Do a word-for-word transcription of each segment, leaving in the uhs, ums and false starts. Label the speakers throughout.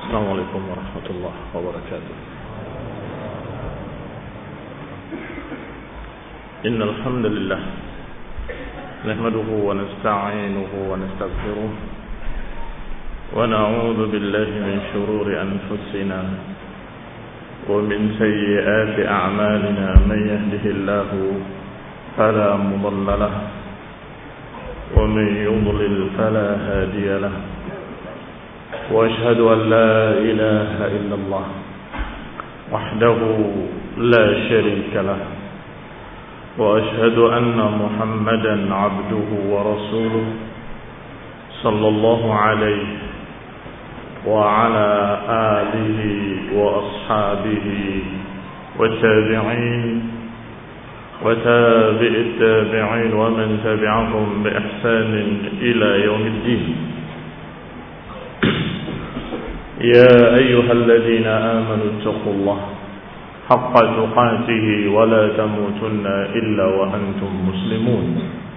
Speaker 1: السلام عليكم ورحمة الله وبركاته. إن الحمد لله نحمده ونستعينه ونستغفره ونعوذ بالله من شرور أنفسنا ومن سيئات أعمالنا. من يهده الله فلا مضل له ومن يضلل فلا هادي له. وأشهد أن لا إله إلا الله وحده لا شريك له. وأشهد أن محمدا عبده ورسوله صلى الله عليه وعلى آله وأصحابه والتابعين وتابع التابعين ومن تبعهم بإحسان إلى يوم الدين. يا أيها الذين آمنوا اتقوا الله حق تقاته ولا تموتن إلا وأنتم مسلمون.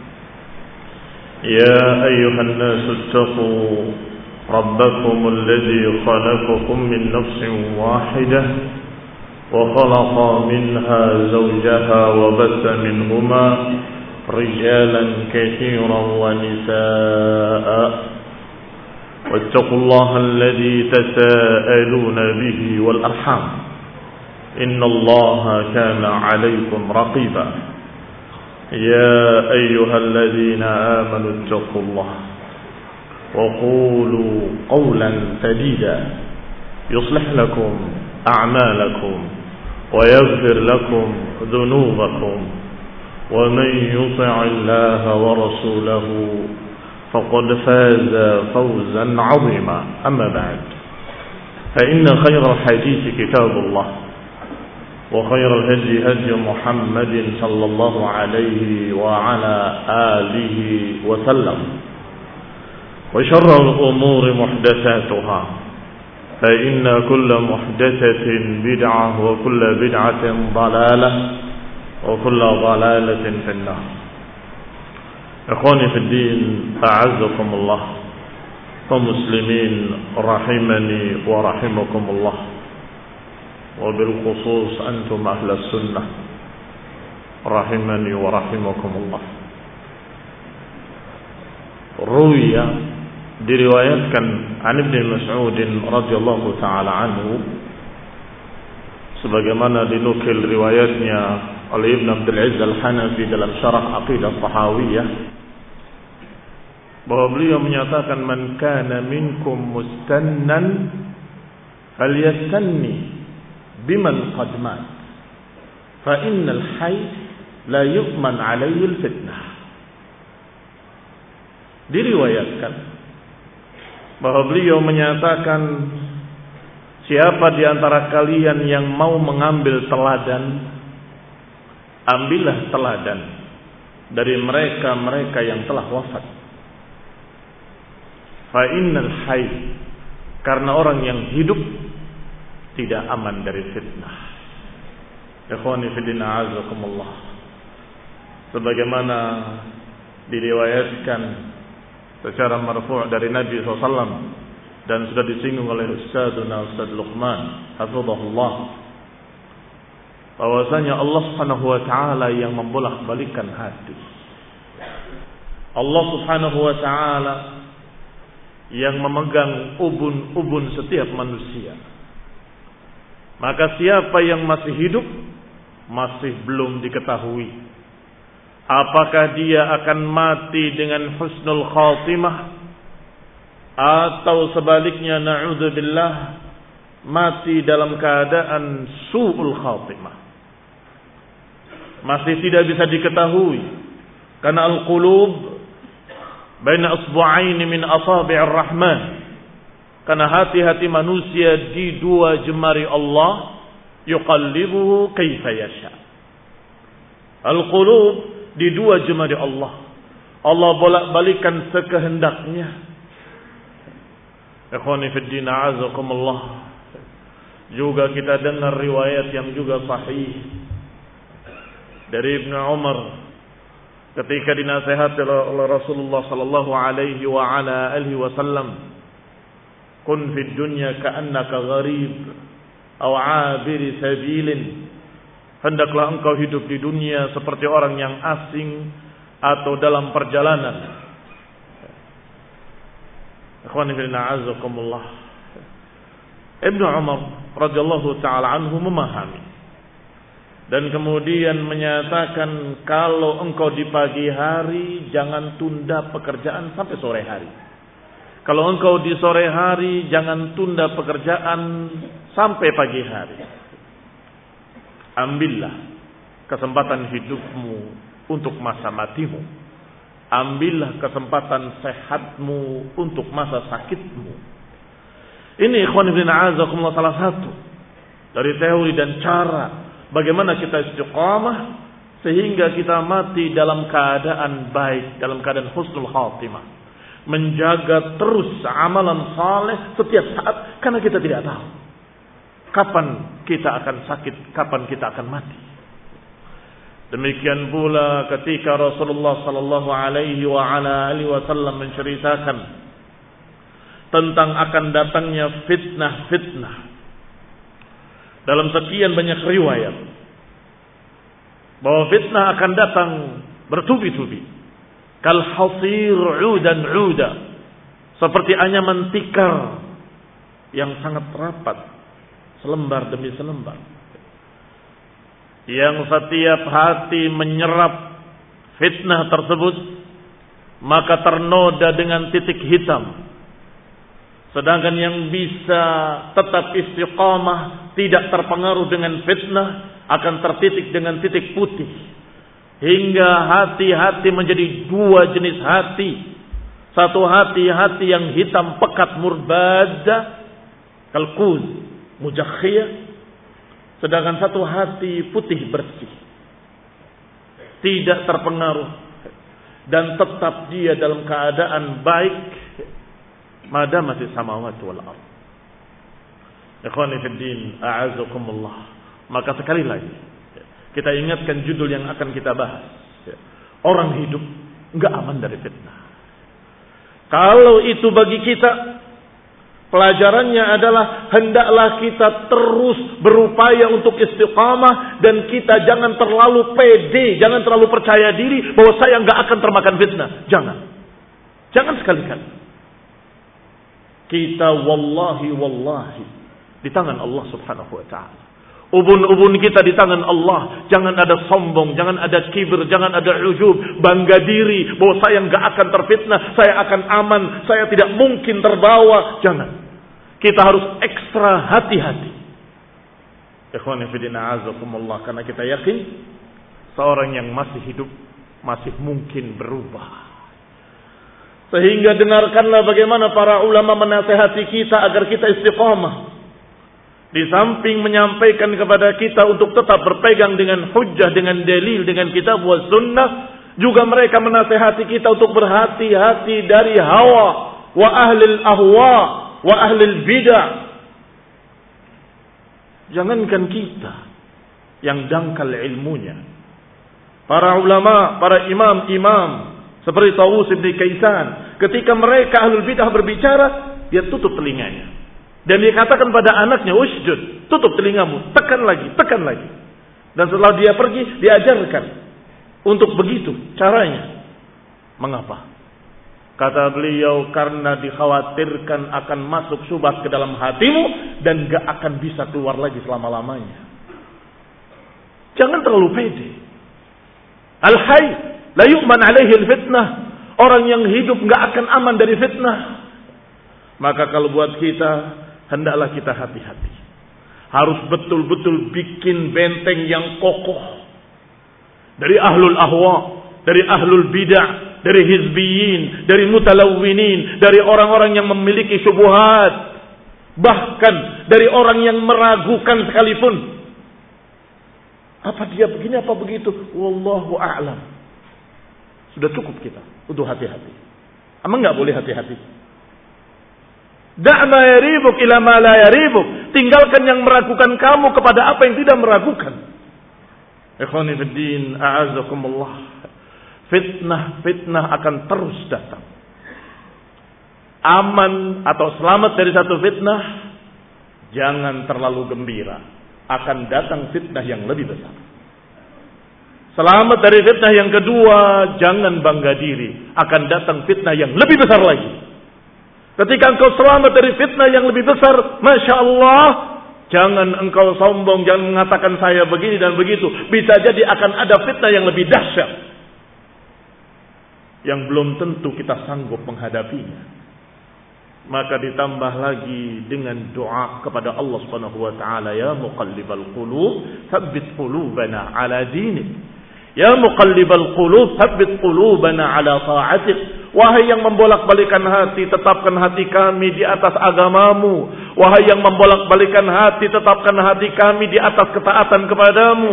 Speaker 1: يا أيها الناس اتقوا ربكم الذي خلقكم من نفس واحدة وخلق منها زوجها وبث منهما رجالا كثيرا ونساء. واتقوا الله الذي تساءلون به والأرحام إن الله كان عليكم رقيبا. يا أيها الذين آمنوا اتقوا الله وقولوا قولا سديدا يصلح لكم أعمالكم ويغفر لكم ذنوبكم ومن يطع الله ورسوله فقد فاز فوزا عظيما. أما بعد فإن خير الحديث كتاب الله وخير الهدي هدي محمد صلى الله عليه وعلى آله وسلم وشر الأمور محدثاتها فإن كل محدثة بدعة وكل بدعة ضلالة وكل ضلالة في النار. إخواني في الدين أعزكم الله ومسلمين رحمني ورحمكم الله، وبالخصوص أنتم أهل السنة رحمني ورحمكم الله. Ruwiya diriwayatkan an Ibnu Mas'ud radhiyallahu taala anhu sebagaimana dinukil riwayatnya oleh Ibnu Abdul Aziz Al-Hanafi dalam Syarah Aqidah Tahawiyah, bahwa beliau menyatakan man kana minkum mustannan falyastanni biman qad mat fa innal hayy la yu'man alayhi al-fitnah. Diriwayatkan bahwa beliau menyatakan, siapa di antara kalian yang mau mengambil teladan, ambillah teladan dari mereka-mereka yang telah wafat. Fa innal hayy, karena orang yang hidup tidak aman dari fitnah. Ikhwani fi din a'azakumullah, sebagaimana diriwayatkan secara marfu' dari Nabi sallallahu alaihi wasallam dan sudah disinggung oleh Ustadzuna Ustadz Luqman hafizahullah, bahwasanya Allah Subhanahu wa taala yang membolak-balikkan hati. Allah Subhanahu wa taala yang memegang ubun-ubun setiap manusia. Maka siapa yang masih hidup masih belum diketahui apakah dia akan mati dengan husnul khatimah atau sebaliknya na'udzubillah mati dalam keadaan su'ul khatimah. Masih tidak bisa diketahui karena al-qulub baina asbu'aini min asabi'ir rahman, karena hati-hati manusia di dua jemari Allah, yuqallibuhu kaifa yasha. Al-qulub di dua jemari Allah, Allah bolak-balikan sekehendaknya. Ikhwani fid din a'azakumullah, juga kita dengar riwayat yang juga sahih dari Ibnu Umar ketika dinasihati oleh Rasulullah sallallahu alaihi wa ala alihi wasallam kun fid dunya ka'annaka gharib aw 'abiri sabilin. Hendaklah engkau hidup di dunia seperti orang yang asing atau dalam perjalanan. Ikhwani fillah azakumullah. Ibnu Umar radhiyallahu taala anhu memahami dan kemudian menyatakan kalau engkau di pagi hari jangan tunda pekerjaan sampai sore hari. Kalau engkau di sore hari jangan tunda pekerjaan sampai pagi hari. Ambillah kesempatan hidupmu untuk masa matimu. Ambillah kesempatan sehatmu untuk masa sakitmu. Ini ikhwan ibn a'azakumullah salah satu dari teori dan cara bagaimana kita istiqamah sehingga kita mati dalam keadaan baik, dalam keadaan husnul khatimah. Menjaga terus amalan saleh setiap saat karena kita tidak tahu kapan kita akan sakit, kapan kita akan mati. Demikian pula ketika Rasulullah sallallahu alaihi wa ala alihi wasallam menceritakan tentang akan datangnya fitnah-fitnah dalam sekian banyak riwayat bahwa fitnah akan datang bertubi-tubi. Kal hasir 'udan 'uda, seperti anyaman tikar yang sangat rapat selembar demi selembar, yang setiap hati menyerap fitnah tersebut maka ternoda dengan titik hitam, sedangkan yang bisa tetap istiqamah tidak terpengaruh dengan fitnah akan tertitik dengan titik putih. Hingga hati-hati menjadi dua jenis hati. Satu hati-hati yang hitam pekat murbada, kalkuz, mujakhiyah. Sedangkan satu hati putih bersih, tidak terpengaruh dan tetap dia dalam keadaan baik madamati samawati wal ardh. Ikhwani fid din, a'azakumullah. Maka sekali lagi kita ingatkan judul yang akan kita bahas. Orang hidup enggak aman dari fitnah. Kalau itu bagi kita, pelajarannya adalah hendaklah kita terus berupaya untuk istiqamah dan kita jangan terlalu pede, jangan terlalu percaya diri bahwa saya enggak akan termakan fitnah. Jangan. Jangan sekali-kali. Kita wallahi wallahi di tangan Allah Subhanahu wa taala. Ubun-ubun kita di tangan Allah. Jangan ada sombong, jangan ada kibir, jangan ada ujub, bangga diri bahwa saya enggak akan terfitnah, saya akan aman, saya tidak mungkin terbawa. Jangan. Kita harus ekstra hati-hati. Ikhwani fi din a'azakumullah, karena kita yakin seorang yang masih hidup masih mungkin berubah. Sehingga dengarkanlah bagaimana para ulama menasihati kita agar kita istiqamah. Di samping menyampaikan kepada kita untuk tetap berpegang dengan hujjah, dengan dalil, dengan kitab wa sunnah, juga mereka menasihati kita untuk berhati-hati dari hawa wa ahlil ahwa wa ahlil bidah. Jangankan kita yang dangkal ilmunya, para ulama, para imam-imam seperti Tawus bin Kaisan, ketika mereka ahlul bidah berbicara, dia tutup telinganya. Dan dia katakan pada anaknya, usjud, tutup telingamu, tekan lagi, tekan lagi. Dan setelah dia pergi, diajarkan untuk begitu caranya. Mengapa? Kata beliau, karena dikhawatirkan akan masuk syubhat ke dalam hatimu dan gak akan bisa keluar lagi selama-lamanya. Jangan terlalu pede. Al-hayy la yu'man alaihi al-fitnah. Orang yang hidup gak akan aman dari fitnah. Maka kalau buat kita, hendaklah kita hati-hati. Harus betul-betul bikin benteng yang kokoh. Dari ahlul ahwa, dari ahlul bidah, dari hizbiyin, dari mutalawwinin, dari orang-orang yang memiliki syubhat. Bahkan dari orang yang meragukan sekalipun. Apa dia begini, apa begitu? Wallahu a'lam. Sudah cukup kita untuk hati-hati. Emang gak boleh hati-hati? Da'ma yaribuk ila ma la yaribuk. Tinggalkan yang meragukan kamu kepada apa yang tidak meragukan. Ikhwani fid din, a'azakumullah. Fitnah-fitnah akan terus datang. aman atau selamat dari satu fitnah, jangan terlalu gembira. Akan datang fitnah yang lebih besar. Selamat dari fitnah yang kedua, jangan bangga diri. Akan datang fitnah yang lebih besar lagi. Ketika engkau selamat dari fitnah yang lebih besar, Masya Allah, jangan engkau sombong, jangan mengatakan saya begini dan begitu. Bisa jadi akan ada fitnah yang lebih dahsyat, yang belum tentu kita sanggup menghadapinya. Maka ditambah lagi dengan doa kepada Allah Subhanahu wa taala, ya muqallibal qulub, tsabbit qulubana ala dinik. Ya muqallibal qulub, tsabbit qulubana ala ta'atik. Wahai yang membolak-balikan hati, tetapkan hati kami di atas agamamu. Wahai yang membolak-balikan hati, tetapkan hati kami di atas ketaatan kepadamu.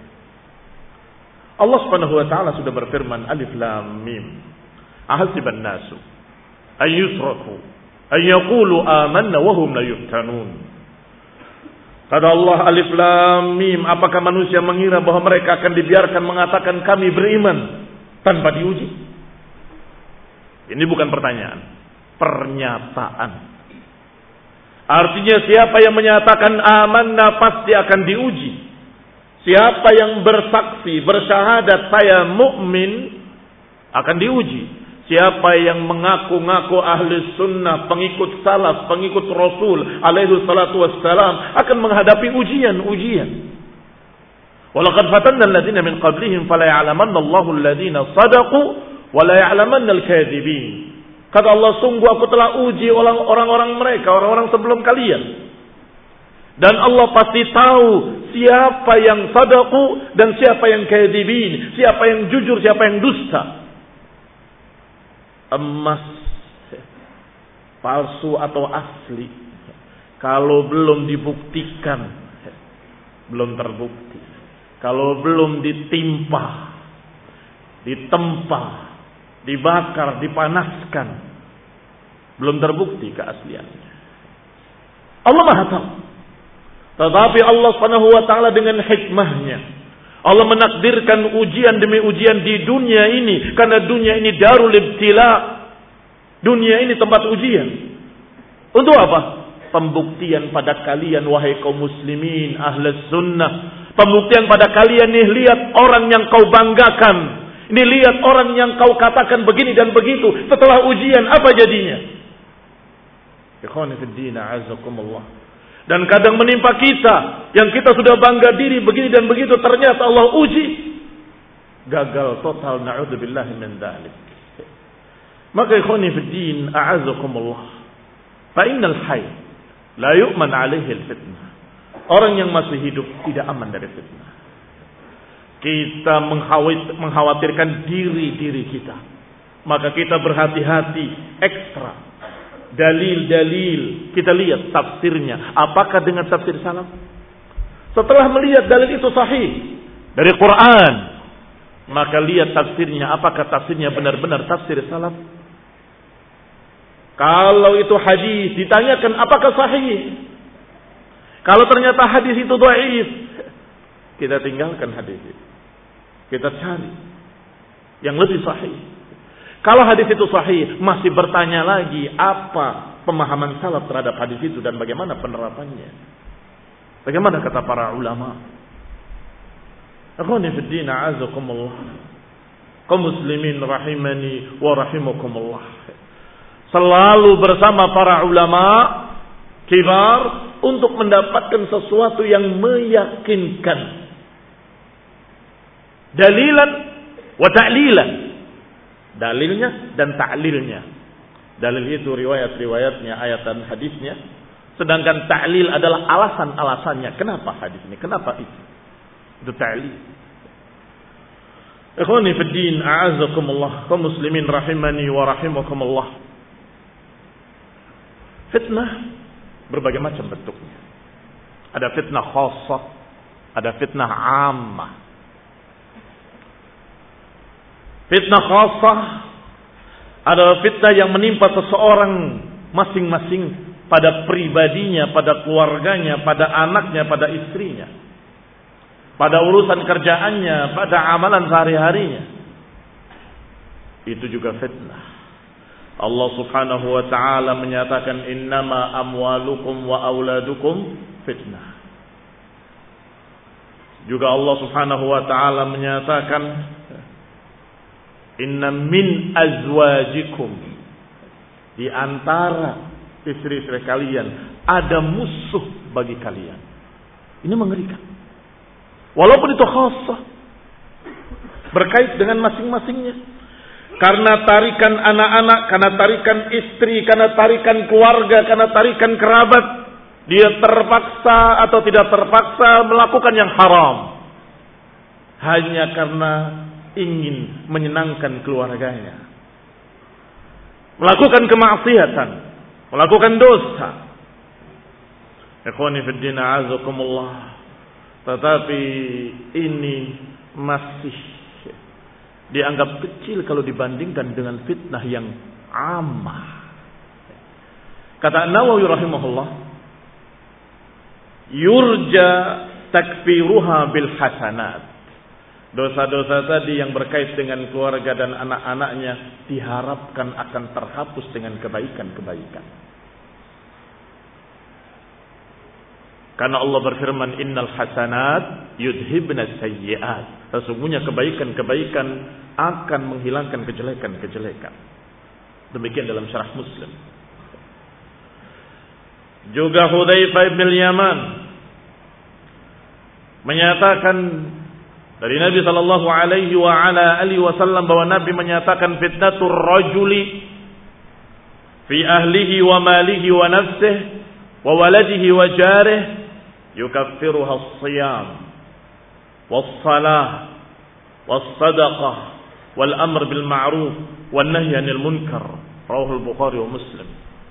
Speaker 1: Allah Subhanahu wa taala sudah berfirman, Alif Lam Mim. Ahasiban nasu ay yusraku ay yaqulu amanna wa hum la yuftanun. Kata Allah, Alif Lam Mim, apakah manusia mengira bahwa mereka akan dibiarkan mengatakan kami beriman tanpa diuji? Ini bukan pertanyaan, pernyataan. Artinya siapa yang menyatakan amanna pasti akan diuji. Siapa yang bersaksi, bersyahadat saya mukmin akan diuji. Siapa yang mengaku-ngaku ahli sunnah, pengikut salaf, pengikut Rasul alaihi salatu wassalam akan menghadapi ujian-ujian. Walaqad fatanna alladziina min qablihim fala ya'lamanna Allahu alladziina shadaqu wa la ya'lamanna al-kadzibin. Kata Allah, sungguh aku telah uji orang-orang mereka, orang-orang sebelum kalian. Dan Allah pasti tahu siapa yang shadaqu dan siapa yang kadzibin, siapa yang jujur, siapa yang dusta. Emas palsu atau asli, kalau belum dibuktikan, belum terbukti. Kalau belum ditimpa, ditempa, dibakar, dipanaskan, belum terbukti keasliannya. Allah Maha tahu. Tetapi Allah Subhanahu wa taala dengan hikmahnya, Allah menakdirkan ujian demi ujian di dunia ini, karena dunia ini darul ibtila. Dunia ini tempat ujian. Untuk apa? Pembuktian pada kalian wahai kaum muslimin ahlus sunnah. Pembuktian pada kalian nih, lihat orang yang kau banggakan. Ini lihat orang yang kau katakan begini dan begitu. Setelah ujian apa jadinya? Ikhwani fid din, a'azzakumullah. Dan kadang menimpa kita, yang kita sudah bangga diri begini dan begitu, ternyata Allah uji, gagal total, na'udzubillahi min dzalik. Maka ikhwani fid din, a'azzakumullah, fa innal hayy la yu'man 'alaihi al-fitnah. Orang yang masih hidup tidak aman dari fitnah. Kita mengkhawatirkan diri-diri kita, maka kita berhati-hati ekstra. Dalil-dalil kita lihat tafsirnya, apakah dengan tafsir salaf? Setelah melihat dalil itu sahih dari Quran, maka lihat tafsirnya, apakah tafsirnya benar-benar tafsir salaf? Kalau itu hadis, ditanyakan apakah sahih? Kalau ternyata hadis itu dhaif, kita tinggalkan hadis itu, kita cari yang lebih sahih. Kalau hadis itu sahih, masih bertanya lagi apa pemahaman salaf terhadap hadis itu dan bagaimana penerapannya. Bagaimana kata para ulama. Akhwani fid din, a'azzakumullah. Kaum muslimin rahimani wa rahimakumullah. Selalu bersama para ulama kibar untuk mendapatkan sesuatu yang meyakinkan. Dalilan wa ta'lilan. Dalilnya dan ta'lilnya. Dalil itu riwayat-riwayatnya, ayat dan hadisnya. Sedangkan ta'lil adalah alasan-alasannya. Kenapa hadis ini? Kenapa itu? Itu ta'lil. Ikhwani fid din, a'azzakumullah, kaum muslimin rahimani wa rahimakumullah. Fitnah berbagai macam bentuknya. Ada fitnah khassah, ada fitnah 'ammah. Fitnah khassah adalah fitnah yang menimpa seseorang masing-masing pada pribadinya, pada keluarganya, pada anaknya, pada istrinya, pada urusan kerjaannya, pada amalan sehari-harinya. Itu juga fitnah. Allah Subhanahu wa taala menyatakan innama amwalukum wa auladukum fitnah. Juga Allah Subhanahu wa taala menyatakan inna min azwajikum, di antara istri-istri kalian ada musuh bagi kalian. Ini mengerikan. Walaupun itu khassah, berkait dengan masing-masingnya. Karena tarikan anak-anak, karena tarikan istri, karena tarikan keluarga, karena tarikan kerabat, dia terpaksa atau tidak terpaksa melakukan yang haram. Hanya karena ingin menyenangkan keluarganya. Melakukan kemaksiatan, melakukan dosa. Ikhwani fid din a'azakumullah. Tetapi ini masih dianggap kecil kalau dibandingkan dengan fitnah yang amah. Kata Nawawi rahimahullah, yurja takfiruha bil hasanat. Dosa-dosa tadi yang berkait dengan keluarga dan anak-anaknya diharapkan akan terhapus dengan kebaikan-kebaikan. Karena Allah berfirman, innal hasanat yudhibna sayyi'at. Sesungguhnya kebaikan-kebaikan akan menghilangkan kejelekan-kejelekan. Demikian dalam syarah Muslim. Juga Hudzaifah bin Yaman menyatakan dari Nabi sallallahu alaihi wa ala alihi wasallam bahwa Nabi menyatakan fitnatur rajuli fi ahlihi wa malihi wa nafsihi wa waladihi wa jarihi yukaffiruha as-siyam was-salah was-sadaqah wal amr bil ma'ruf wan nahy 'anil munkar. Rawahu al-Bukhari wa Muslim.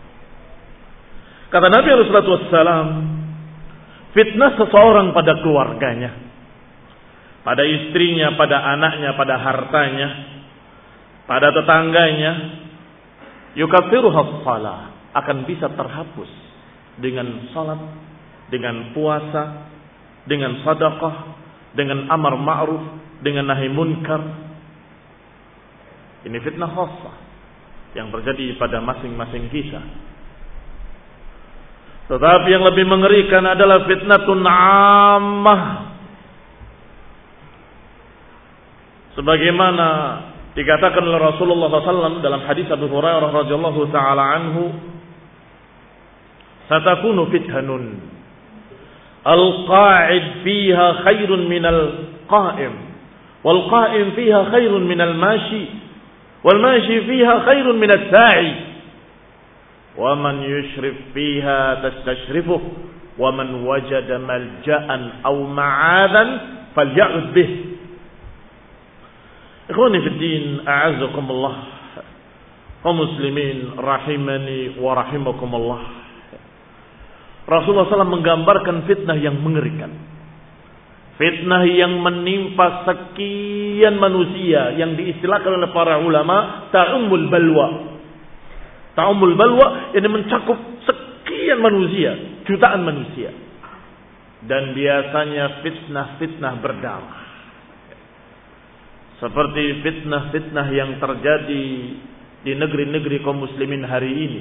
Speaker 1: Kata Nabi sallallahu alaihi wasallam, fitnah seseorang pada keluarganya, pada istrinya, pada anaknya, pada hartanya, pada tetangganya, yukaffiruha as-salah, akan bisa terhapus dengan salat, dengan puasa, dengan sedekah, dengan amar ma'ruf, dengan nahi munkar. Ini fitnah khassah yang terjadi pada masing-masing kita. Tetapi yang lebih mengerikan adalah fitnatun ammah. Sebagaimana dikatakan oleh Rasulullah sallallahu alaihi wasallam dalam hadis Abu Hurairah radhiyallahu taala anhu, satakunu fitnatun al-qa'id fiha khairun minal qa'im wal qa'im fiha khairun minal mashi wal mashi fiha khairun minas sa'i wa man yushrif fiha tastashrifuh wa man wajada malja'an aw ma'adan falya'ud bih. Ikhwani fid din, a'azzakumullah, kaum muslimin rahimani wa rahimakumullah. Rasulullah sallallahu alaihi wasallam menggambarkan fitnah yang mengerikan. Fitnah yang menimpa sekian manusia yang diistilahkan oleh para ulama ta'ummul balwa. Ta'ummul balwa yang mencakup sekian manusia, jutaan manusia. Dan biasanya fitnah-fitnah berdarah. Seperti fitnah-fitnah yang terjadi di negeri-negeri kaum muslimin hari ini.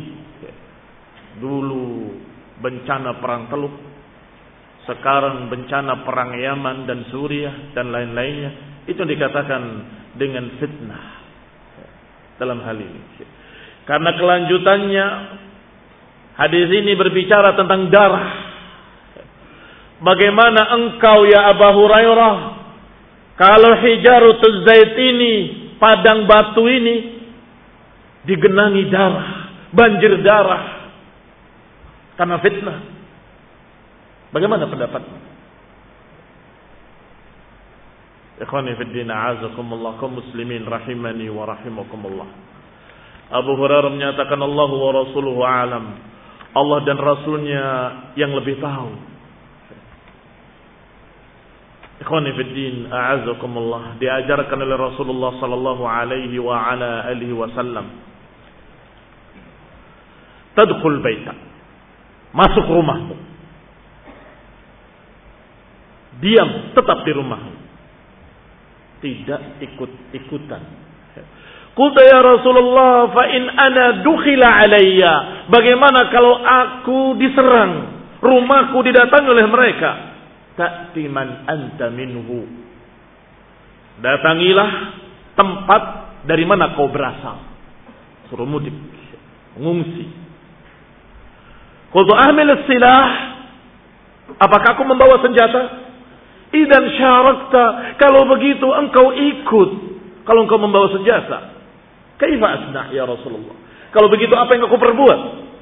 Speaker 1: Dulu bencana perang Teluk, sekarang bencana perang Yaman dan Suriah dan lain-lainnya. Itu dikatakan dengan fitnah dalam hal ini. Karena kelanjutannya hadis ini berbicara tentang darah. Bagaimana engkau ya Abu Hurairah, kalau hijarutuz zait ini, padang batu ini digenangi darah, banjir darah karena fitnah. Bagaimana pendapatmu? Ikhwani fid din, a'azakumullah, kaum muslimin rahimani wa rahimakumullah. Abu Hurairah menyatakan Allah wa rasuluhu a'lam. Allah dan Rasulnya yang lebih tahu. Ikhwani fid din, a'azakumullah, diajarkan oleh Rasulullah sallallahu alaihi wa ala alihi wasallam, tadkhul baita, masuk rumahmu, diam tetap di rumahmu, tidak ikut-ikutan. Qultu ya Rasulullah fa in ana dukhila alayya. Bagaimana kalau aku diserang, rumahku didatangi oleh mereka? Ta'ti man anta minhu. Datangilah tempat dari mana kau berasal. Suruh mudik, mengungsi. Qultu ahmil as-silah. Apakah aku membawa senjata? Idan syarakta. Kalau begitu engkau ikut. Kalau engkau membawa senjata. Kaifa asna' ya Rasulullah? Kalau begitu apa yang aku perbuat?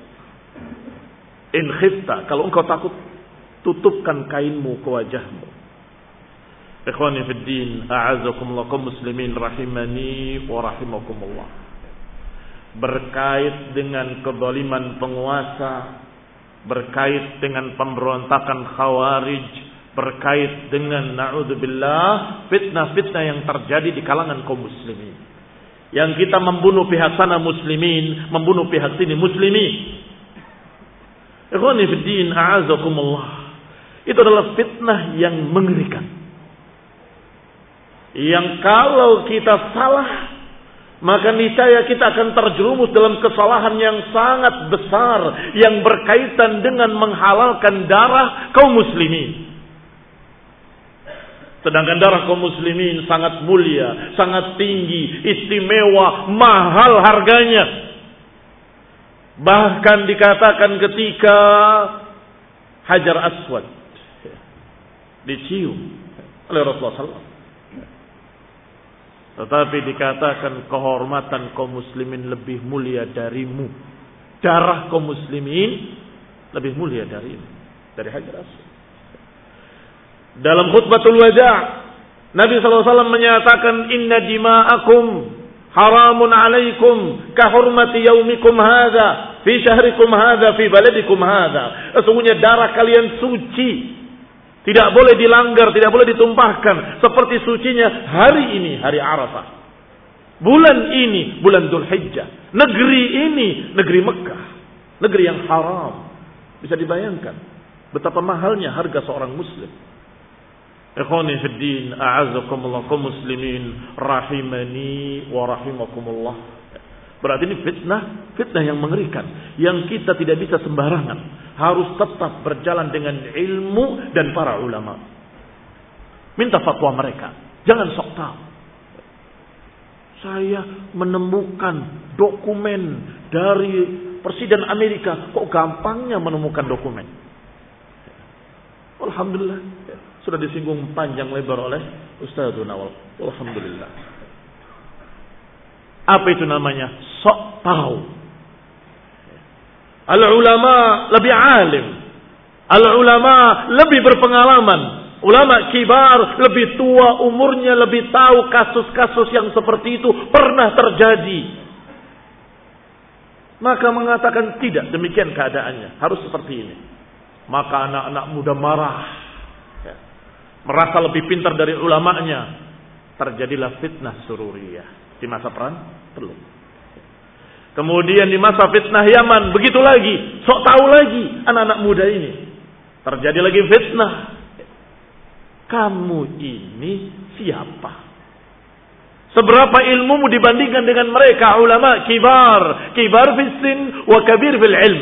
Speaker 1: In khifta, kalau engkau takut, tutupkan kainmu ke wajahmu. Ikhwani fid din, a'azakumullah kaum muslimin rahimani wa rahimakumullah. Berkait dengan kezaliman penguasa, berkait dengan pemberontakan Khawarij, berkait dengan na'udzubillah fitnah-fitnah yang terjadi di kalangan kaum muslimin. Yang kita membunuh pihak sana muslimin, membunuh pihak sini muslimin. Ikhwani fid din, a'azakumullah. Itu adalah fitnah yang mengerikan. Yang kalau kita salah, maka niscaya kita akan terjerumus dalam kesalahan yang sangat besar yang berkaitan dengan menghalalkan darah kaum muslimin. Sedangkan darah kaum muslimin sangat mulia, sangat tinggi, istimewa, mahal harganya. Bahkan dikatakan ketika Hajar Aswad dicium oleh Rasulullah sallallahu alaihi wasallam. Tetapi dikatakan kehormatan kaum muslimin lebih mulia darimu. Darah kaum muslimin lebih mulia darimu. Dari Hajar Aswad. Dalam khutbatul wada' Nabi sallallahu alaihi wasallam menyatakan inna dima'akum haramun alaikum kahurmati yaumikum hadha fi syahrikum hadha fi baladikum hadha. Sesungguhnya darah kalian suci, tidak boleh dilanggar, tidak boleh ditumpahkan seperti sucinya hari ini, hari Arafah. Bulan ini, bulan Dzulhijjah. Negeri ini, negeri Mekah, negeri yang haram. Bisa dibayangkan betapa mahalnya harga seorang muslim. Ikhwani fid din, a'azzakumullah kaum muslimin rahimani wa rahimakumullah. Berarti ini fitnah, fitnah yang mengerikan, yang kita tidak bisa sembarangan, harus tetap berjalan dengan ilmu dan para ulama. Minta fatwa mereka, jangan sok tahu. Saya menemukan dokumen dari Presiden Amerika, kok gampangnya menemukan dokumen? Alhamdulillah, sudah disinggung panjang lebar oleh Ustadzuna Nawal. Alhamdulillah. Apa itu namanya? Sok tahu. Al-ulama lebih alim. Al-ulama lebih berpengalaman. Ulama kibar lebih tua umurnya, lebih tahu kasus-kasus yang seperti itu pernah terjadi. Maka mengatakan tidak, demikian keadaannya, harus seperti ini. Maka anak-anak muda marah, ya, merasa lebih pintar dari ulamanya. Terjadilah fitnah sururiyah di masa perang Teluk. Kemudian di masa fitnah Yaman, begitu lagi, sok tahu lagi anak-anak muda ini. Terjadi lagi fitnah. Kamu ini siapa? Seberapa ilmumu dibandingkan dengan mereka ulama kibar, kibar fis sin wa kabir fil ilm.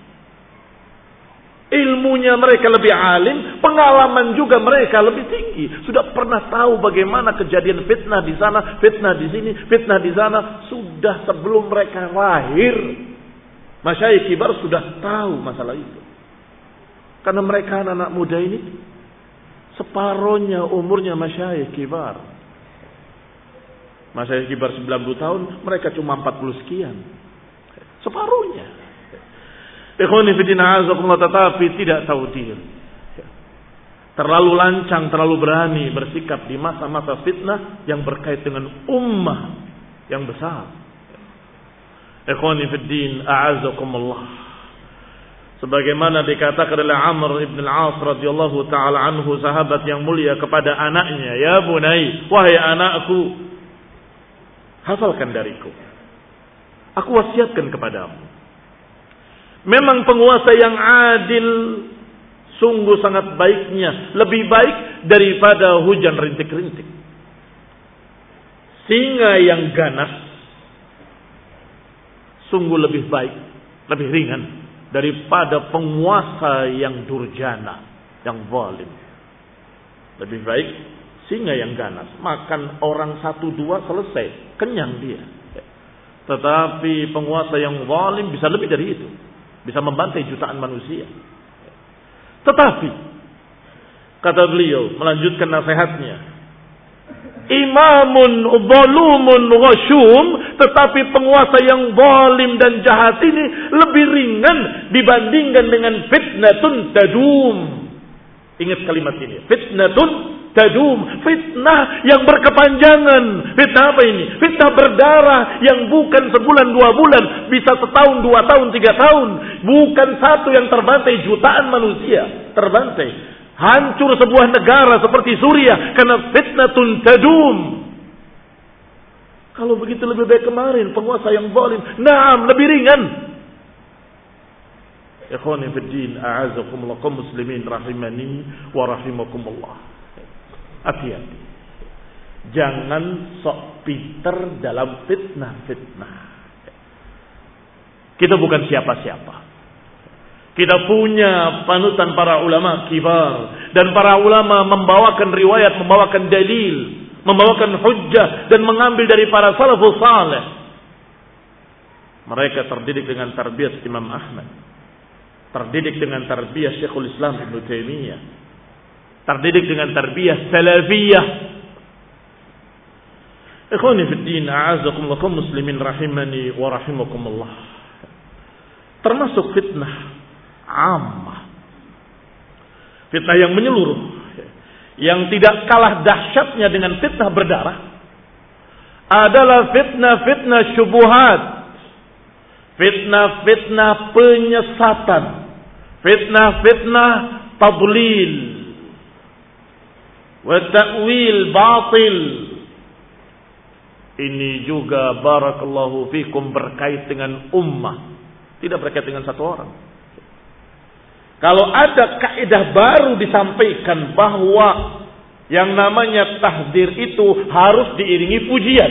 Speaker 1: Ilmunya mereka lebih alim, pengalaman juga mereka lebih tinggi. Sudah pernah tahu bagaimana kejadian fitnah di sana, fitnah di sini, fitnah di sana. Sudah sebelum mereka lahir, masyayikh kibar sudah tahu masalah itu. Karena mereka anak-anak muda ini separohnya umurnya masyayikh kibar. Masyayikh kibar sembilan puluh tahun, mereka cuma empat puluh sekian. Separuhnya. Ikhwani fillah azakumullah, tetapi tidak tahu diri. Terlalu lancang, terlalu berani bersikap di masa-masa fitnah yang berkait dengan ummah yang besar. Ikhwani fillah a'azakumullah. Sebagaimana dikatakan oleh Amr ibn al-As radhiyallahu taala anhu, sahabat yang mulia, kepada anaknya, ya bunai, wahai anakku, hafalkan dariku. Aku wasiatkan kepadamu. Memang penguasa yang adil sungguh sangat baiknya, lebih baik daripada hujan rintik-rintik. Singa yang ganas sungguh lebih baik, lebih ringan daripada penguasa yang durjana, yang zalim. Lebih baik singa yang ganas, makan orang satu dua selesai, kenyang dia. Tetapi penguasa yang zalim bisa lebih dari itu, bisa membantai jutaan manusia. Tetapi kata beliau melanjutkan nasihatnya, imamun zalumun ghasyum, tetapi penguasa yang zalim dan jahat ini lebih ringan dibandingkan dengan fitnatun tadum. Ingat kalimat ini, fitnatun tadum, fitnah yang berkepanjangan. Fitnah apa ini? Fitnah berdarah yang bukan sebulan dua bulan, bisa setahun, dua tahun, tiga tahun. Bukan satu yang terbantai, jutaan manusia terbantai. Hancur sebuah negara seperti Suriah karena fitnatun tadum. Kalau begitu lebih baik kemarin penguasa yang zalim. Naam, lebih ringan. Ikhwani fid din, a'azakumullah, kaum muslimin rahimani wa rahimakumullah. Hati-hati. Jangan sok pinter dalam fitnah-fitnah. Kita bukan siapa-siapa. Kita punya panutan para ulama kibar. Dan para ulama membawakan riwayat, membawakan dalil, membawakan hujjah, dan mengambil dari para salafus saleh. Mereka terdidik dengan tarbiyah Imam Ahmad. Terdidik dengan tarbiyah Syekhul Islam Ibnu Taimiyah. Terdidik dengan tarbiyah salafiyah. Ikhwani fid din, a'azakumullah, kaum muslimin rahimani wa rahimakumullah. Termasuk fitnah ammah, fitnah yang menyeluruh, yang tidak kalah dahsyatnya dengan fitnah berdarah, adalah fitnah-fitnah syubuhat, fitnah-fitnah penyesatan, fitnah-fitnah tadlil wa ta'wil batil. Ini juga barakallahu fikum berkait dengan ummah, tidak berkait dengan satu orang. Kalau ada kaidah baru disampaikan bahwa yang namanya tahdzir itu harus diiringi pujian.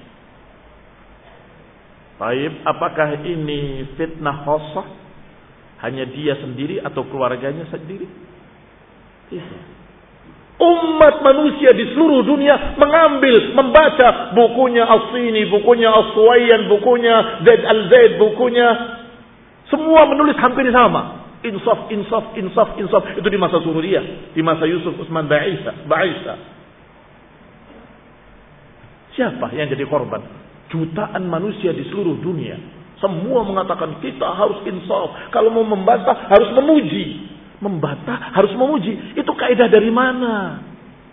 Speaker 1: Baik, apakah ini fitnah khassah? Hanya dia sendiri atau keluarganya sendiri? Iya. Umat manusia di seluruh dunia mengambil, membaca bukunya As-Sini, bukunya As-Suwayyan, bukunya Zaid al-Zaid, bukunya, semua menulis hampir sama. Insaf, insaf, insaf, insaf. Itu di masa Sururiyah, di masa Yusuf Utsman Ba'isa. Ba'isa. Siapa yang jadi korban? Jutaan manusia di seluruh dunia. Semua mengatakan kita harus insaf. Kalau mau membantah harus memuji. Membantah harus memuji. Itu kaidah dari mana?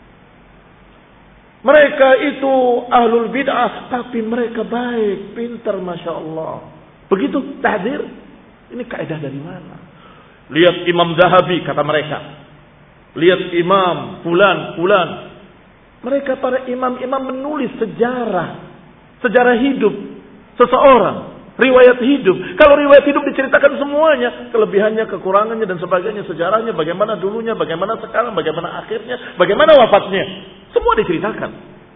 Speaker 1: Mereka itu ahlul bid'ah, tapi mereka baik, pintar, masya Allah. Begitu tahdzir. Ini kaidah dari mana? Lihat Imam Zahabi, kata mereka. Lihat Imam Fulan, Fulan. Mereka para imam-imam menulis sejarah. Sejarah hidup seseorang. Riwayat hidup. Kalau riwayat hidup diceritakan semuanya. Kelebihannya, kekurangannya, dan sebagainya. Sejarahnya, bagaimana dulunya, bagaimana sekarang, bagaimana akhirnya, bagaimana wafatnya. Semua diceritakan.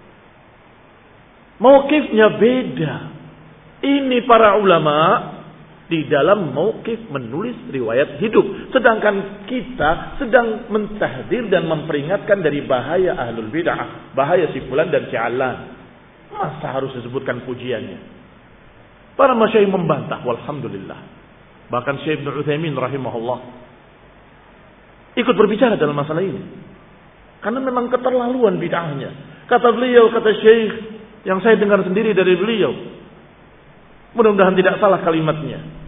Speaker 1: Mauqifnya beda. Ini para ulama di dalam mauqif menulis riwayat hidup. Sedangkan kita sedang mentahdir dan memperingatkan dari bahaya ahlul bid'ah. Bahaya si fulan dan si alan. Masa harus disebutkan pujiannya? Para masyayikh membantah, walhamdulillah. Bahkan Syekh Ibnu Utsaimin rahimahullah ikut berbicara dalam masalah ini. Karena memang keterlaluan bid'ahnya. Kata beliau, kata Syekh, yang saya dengar sendiri dari beliau, mudah-mudahan tidak salah kalimatnya.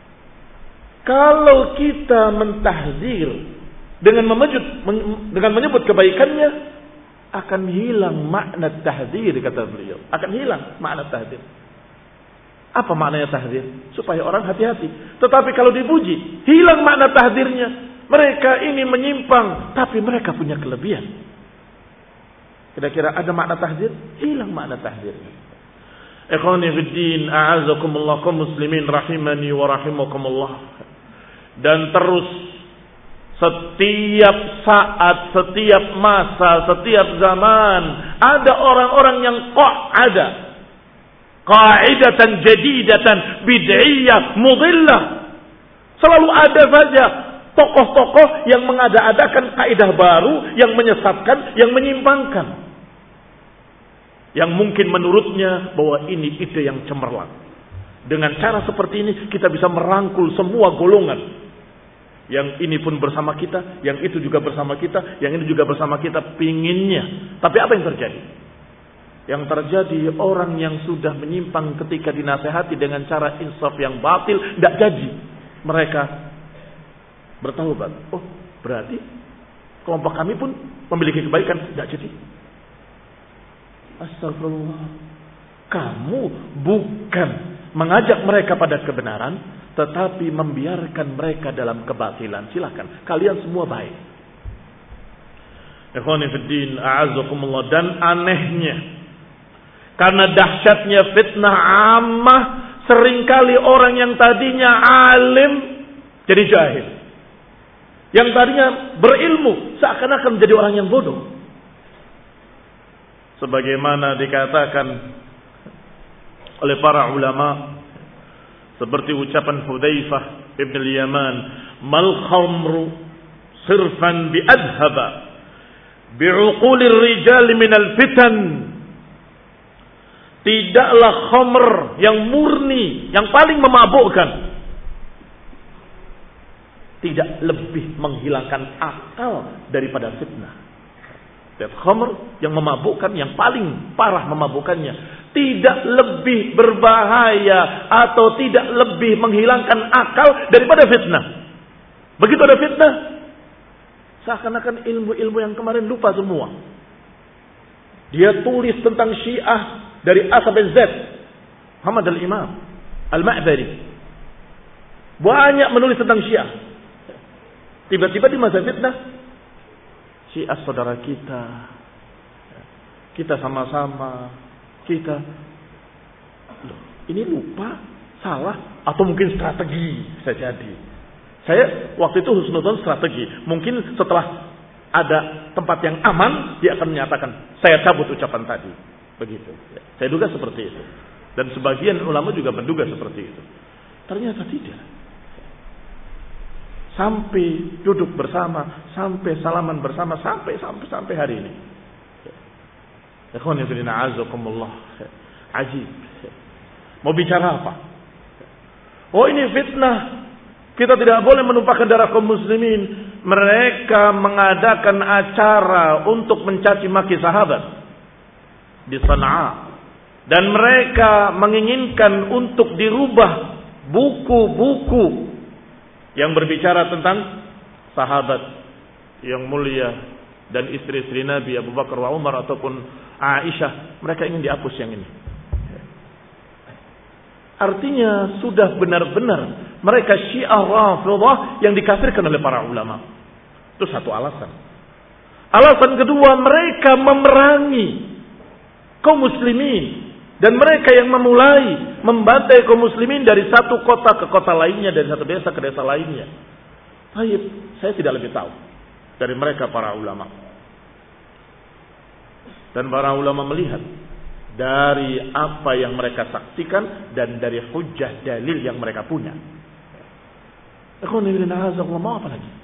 Speaker 1: Kalau kita mentahzir dengan memejut, dengan menyebut kebaikannya, akan hilang makna tahzir, kata beliau. Akan hilang makna tahzir. Apa maknanya tahzir? Supaya orang hati-hati. Tetapi kalau dipuji, hilang makna tahzirnya. Mereka ini menyimpang, tapi mereka punya kelebihan. Kira-kira ada makna tahzir? Hilang makna tahzirnya. Ikhwani fid din, a'azakumullah, kaum muslimin rahimani wa rahimakumullah. Dan terus setiap saat, setiap masa, setiap zaman ada orang-orang yang kok ada Qa'idatan jadidatan bid'iyah mudillah. Selalu ada saja tokoh-tokoh yang mengada-adakan kaidah baru, yang menyesatkan, yang menyimpangkan. Yang mungkin menurutnya bahwa ini ide yang cemerlang. Dengan cara seperti ini kita bisa merangkul semua golongan. Yang ini pun bersama kita, yang itu juga bersama kita, yang ini juga bersama kita pinginnya. Tapi apa yang terjadi? Yang terjadi orang yang sudah menyimpang ketika dinasehati dengan cara insaf yang batil, tidak jadi. Mereka bertaubat. Oh, berarti kelompok kami pun memiliki kebaikan, tidak jadi. Astagfirullah. Kamu bukan mengajak mereka pada kebenaran, tetapi membiarkan mereka dalam kebatilan. Silakan, kalian semua baik. Ikhwani fiddin, a'azzakumullah. Dan anehnya, karena dahsyatnya fitnah ammah, seringkali orang yang tadinya alim jadi jahil. Yang tadinya berilmu seakan-akan menjadi orang yang bodoh. Sebagaimana dikatakan oleh para ulama, seperti ucapan Hudzaifah ibn al-Yaman, mal khamru sirfan bi adhaba bi'uqulir rijal min al-fitan. Tidaklah khamr yang murni, yang paling memabukkan, tidak lebih menghilangkan akal daripada fitnah. Dan khamr yang memabukkan, yang paling parah memabukkannya, tidak lebih berbahaya atau tidak lebih menghilangkan akal daripada fitnah. Begitu ada fitnah, seakan-akan ilmu-ilmu yang kemarin lupa semua. Dia tulis tentang Syiah dari A sampai Z. Muhammad al-Imam Al-Ma'bari banyak menulis tentang Syiah. Tiba-tiba di masa fitnah, Syiah saudara kita, kita sama-sama, kita, loh, ini lupa, salah, atau mungkin strategi bisa jadi. Saya waktu itu husnudzon strategi. Mungkin setelah ada tempat yang aman, dia akan menyatakan, saya cabut ucapan tadi. Begitu. Saya duga seperti itu. Dan sebagian ulama juga menduga seperti itu. Ternyata tidak. Sampai duduk bersama, sampai salaman bersama, sampai sampai sampai hari ini. Ikhwan fillah, a'azzakumullah. Ajib. Mau bicara apa? Oh, ini fitnah. Kita tidak boleh menumpahkan darah kaum muslimin. Mereka mengadakan acara untuk mencaci maki sahabat di Sana'a, dan mereka menginginkan untuk dirubah buku-buku yang berbicara tentang sahabat yang mulia dan istri-istri Nabi Abu Bakar wa Umar ataupun Aisyah. Mereka ingin dihapus yang ini. Artinya sudah benar-benar mereka Syiah Rafidhah yang dikafirkan oleh para ulama. Itu satu alasan. Alasan kedua, mereka memerangi kaum muslimin, dan mereka yang memulai membantai kaum muslimin dari satu kota ke kota lainnya, dari satu desa ke desa lainnya. Baik, saya tidak lebih tahu dari mereka para ulama. Dan para ulama melihat dari apa yang mereka saksikan dan dari hujjah dalil yang mereka punya. Mau apa lagi?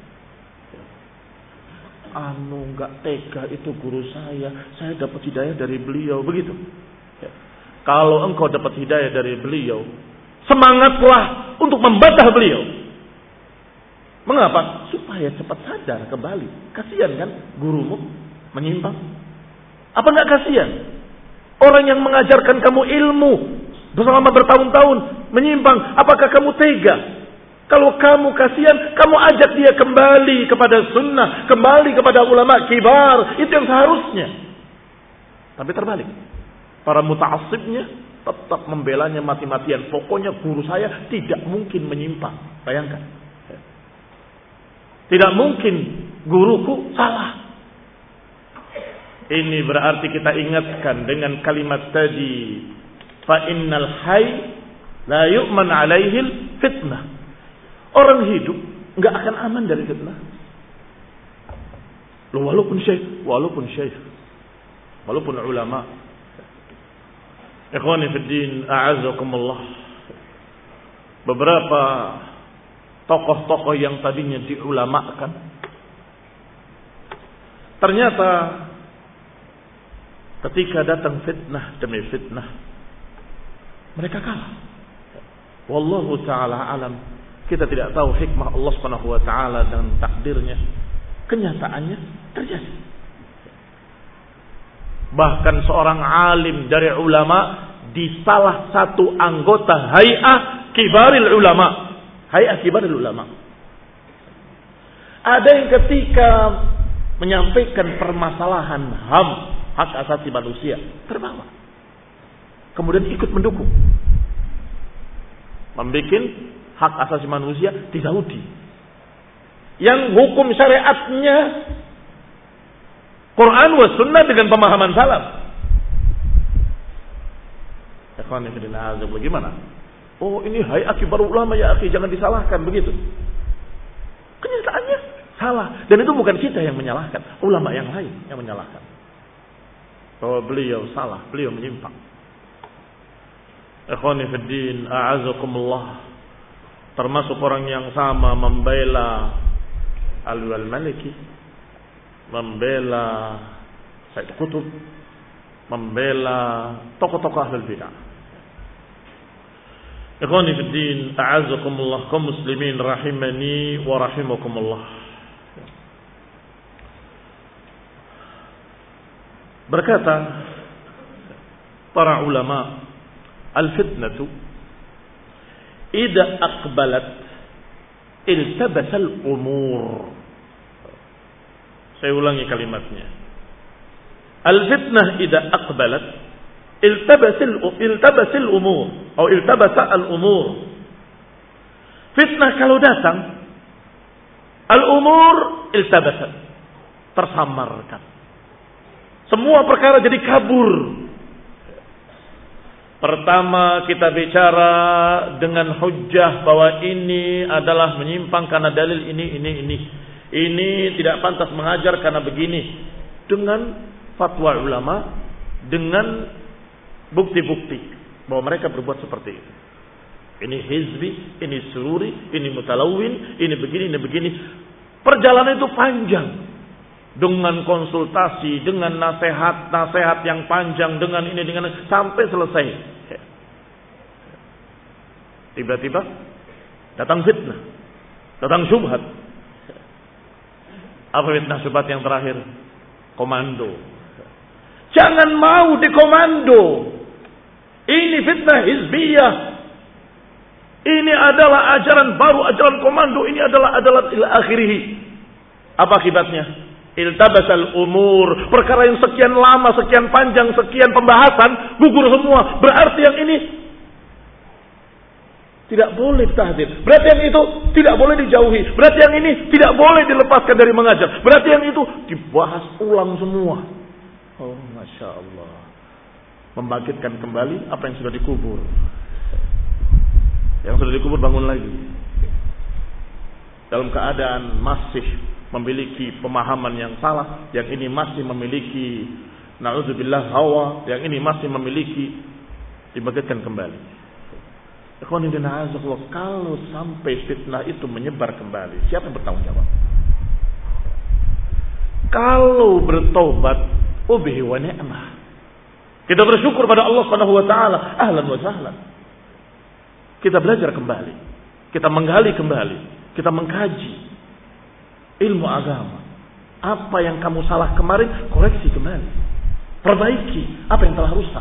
Speaker 1: Anu enggak tega, itu guru saya, saya dapat hidayah dari beliau, begitu. Kalau engkau dapat hidayah dari beliau, semangatlah untuk membantah beliau. Mengapa? Supaya cepat sadar kembali. Kasihan kan gurumu menyimpang? Apa enggak kasihan? Orang yang mengajarkan kamu ilmu bersama bertahun-tahun menyimpang, apakah kamu tega? Kalau kamu kasihan, kamu ajak dia kembali kepada sunnah, kembali kepada ulama kibar. Itu yang seharusnya. Tapi terbalik. Para muta'assibnya tetap membelanya mati-matian. Pokoknya guru saya tidak mungkin menyimpang. Bayangkan. Tidak mungkin guruku salah. Ini berarti kita ingatkan dengan kalimat tadi. Fa innal hayy la yu'man alaihil fitnah. Orang hidup enggak akan aman dari fitnah. Loh, walaupun syekh, walaupun syekh, walaupun ulama. Ikhwani fi din, a'azzakumullah. Beberapa tokoh-tokoh yang tadinya diulamakan, ternyata ketika datang fitnah demi fitnah, mereka kalah. Wallahu ta'ala alam. Kita tidak tahu hikmah Allah Subhanahu wa ta'ala dan takdirnya. Kenyataannya terjadi. Bahkan seorang alim dari ulama di salah satu anggota Hay'ah Kibaril Ulama. Hay'ah Kibaril Ulama. Ada yang ketika menyampaikan permasalahan H A M, hak asasi manusia, terbawa. Kemudian ikut mendukung. Membikin hak asasi manusia di Saudi. Yang hukum syariatnya Quran wa sunnah dengan pemahaman salaf. Bagaimana? Oh, ini Hay'ah Kibarul Ulama ya akhi, jangan disalahkan begitu. Kenyataannya salah, dan itu bukan kita yang menyalahkan, ulama yang lain yang menyalahkan. Bahwa beliau salah, beliau menyimpang. Ikhwani fid din, a'azakumullah. Termasuk orang yang sama membela Alwi al-Maliki, membela Said Qutb, membela tokoh-tokoh ahlul bidah. Ikhwani fid din, a'azakumullah, kaum muslimin rahimani wa rahimakumullah. Berkata para ulama, al-fitnatu idza aqbalat iltabasa al-umur. Saya ulangi kalimatnya. Al-fitnah idza aqbalat iltabasa iltabasa al-umur atau iltabasa al-umur. Fitnah kalau datang, al-umur iltabasa, tersamarkan. Semua perkara jadi kabur. Pertama kita bicara dengan hujjah bahwa ini adalah menyimpang karena dalil ini, ini, ini. Ini tidak pantas mengajar karena begini. Dengan fatwa ulama, dengan bukti-bukti bahwa mereka berbuat seperti itu. Ini hizbi, ini sururi, ini mutalawin, ini begini, ini begini. Perjalanan itu panjang. Dengan konsultasi, dengan nasihat-nasihat yang panjang, dengan ini, dengan ini, sampai selesai. Tiba-tiba datang fitnah, datang syubhat. Apa fitnah syubhat yang terakhir? Komando. Jangan mau dikomando. Ini fitnah hizbiyah. Ini adalah ajaran baru, ajaran komando. Ini adalah adalah ila akhirih. Apa akibatnya? Iltabasal umur, perkara yang sekian lama, sekian panjang, sekian pembahasan gugur semua. Berarti yang ini tidak boleh ditahdir. Berarti yang itu tidak boleh dijauhi. Berarti yang ini tidak boleh dilepaskan dari mengajar. Berarti yang itu dibahas ulang semua. Oh, masya Allah. Membangkitkan kembali apa yang sudah dikubur. Yang sudah dikubur bangun lagi. Dalam keadaan masih memiliki pemahaman yang salah, yang ini masih memiliki na'udzubillah hawa, yang ini masih memiliki, dibangkitkan kembali. Kalau sampai fitnah itu menyebar kembali, siapa yang bertanggung jawab? Kalau bertobat, ubihi wa ni'mah. Kita bersyukur pada Allah Subhanahu wa taala, ahlan wa sahlan. Kita belajar kembali, kita menggali kembali, kita mengkaji ilmu agama. Apa yang kamu salah kemarin, koreksi kembali. Perbaiki apa yang telah rusak.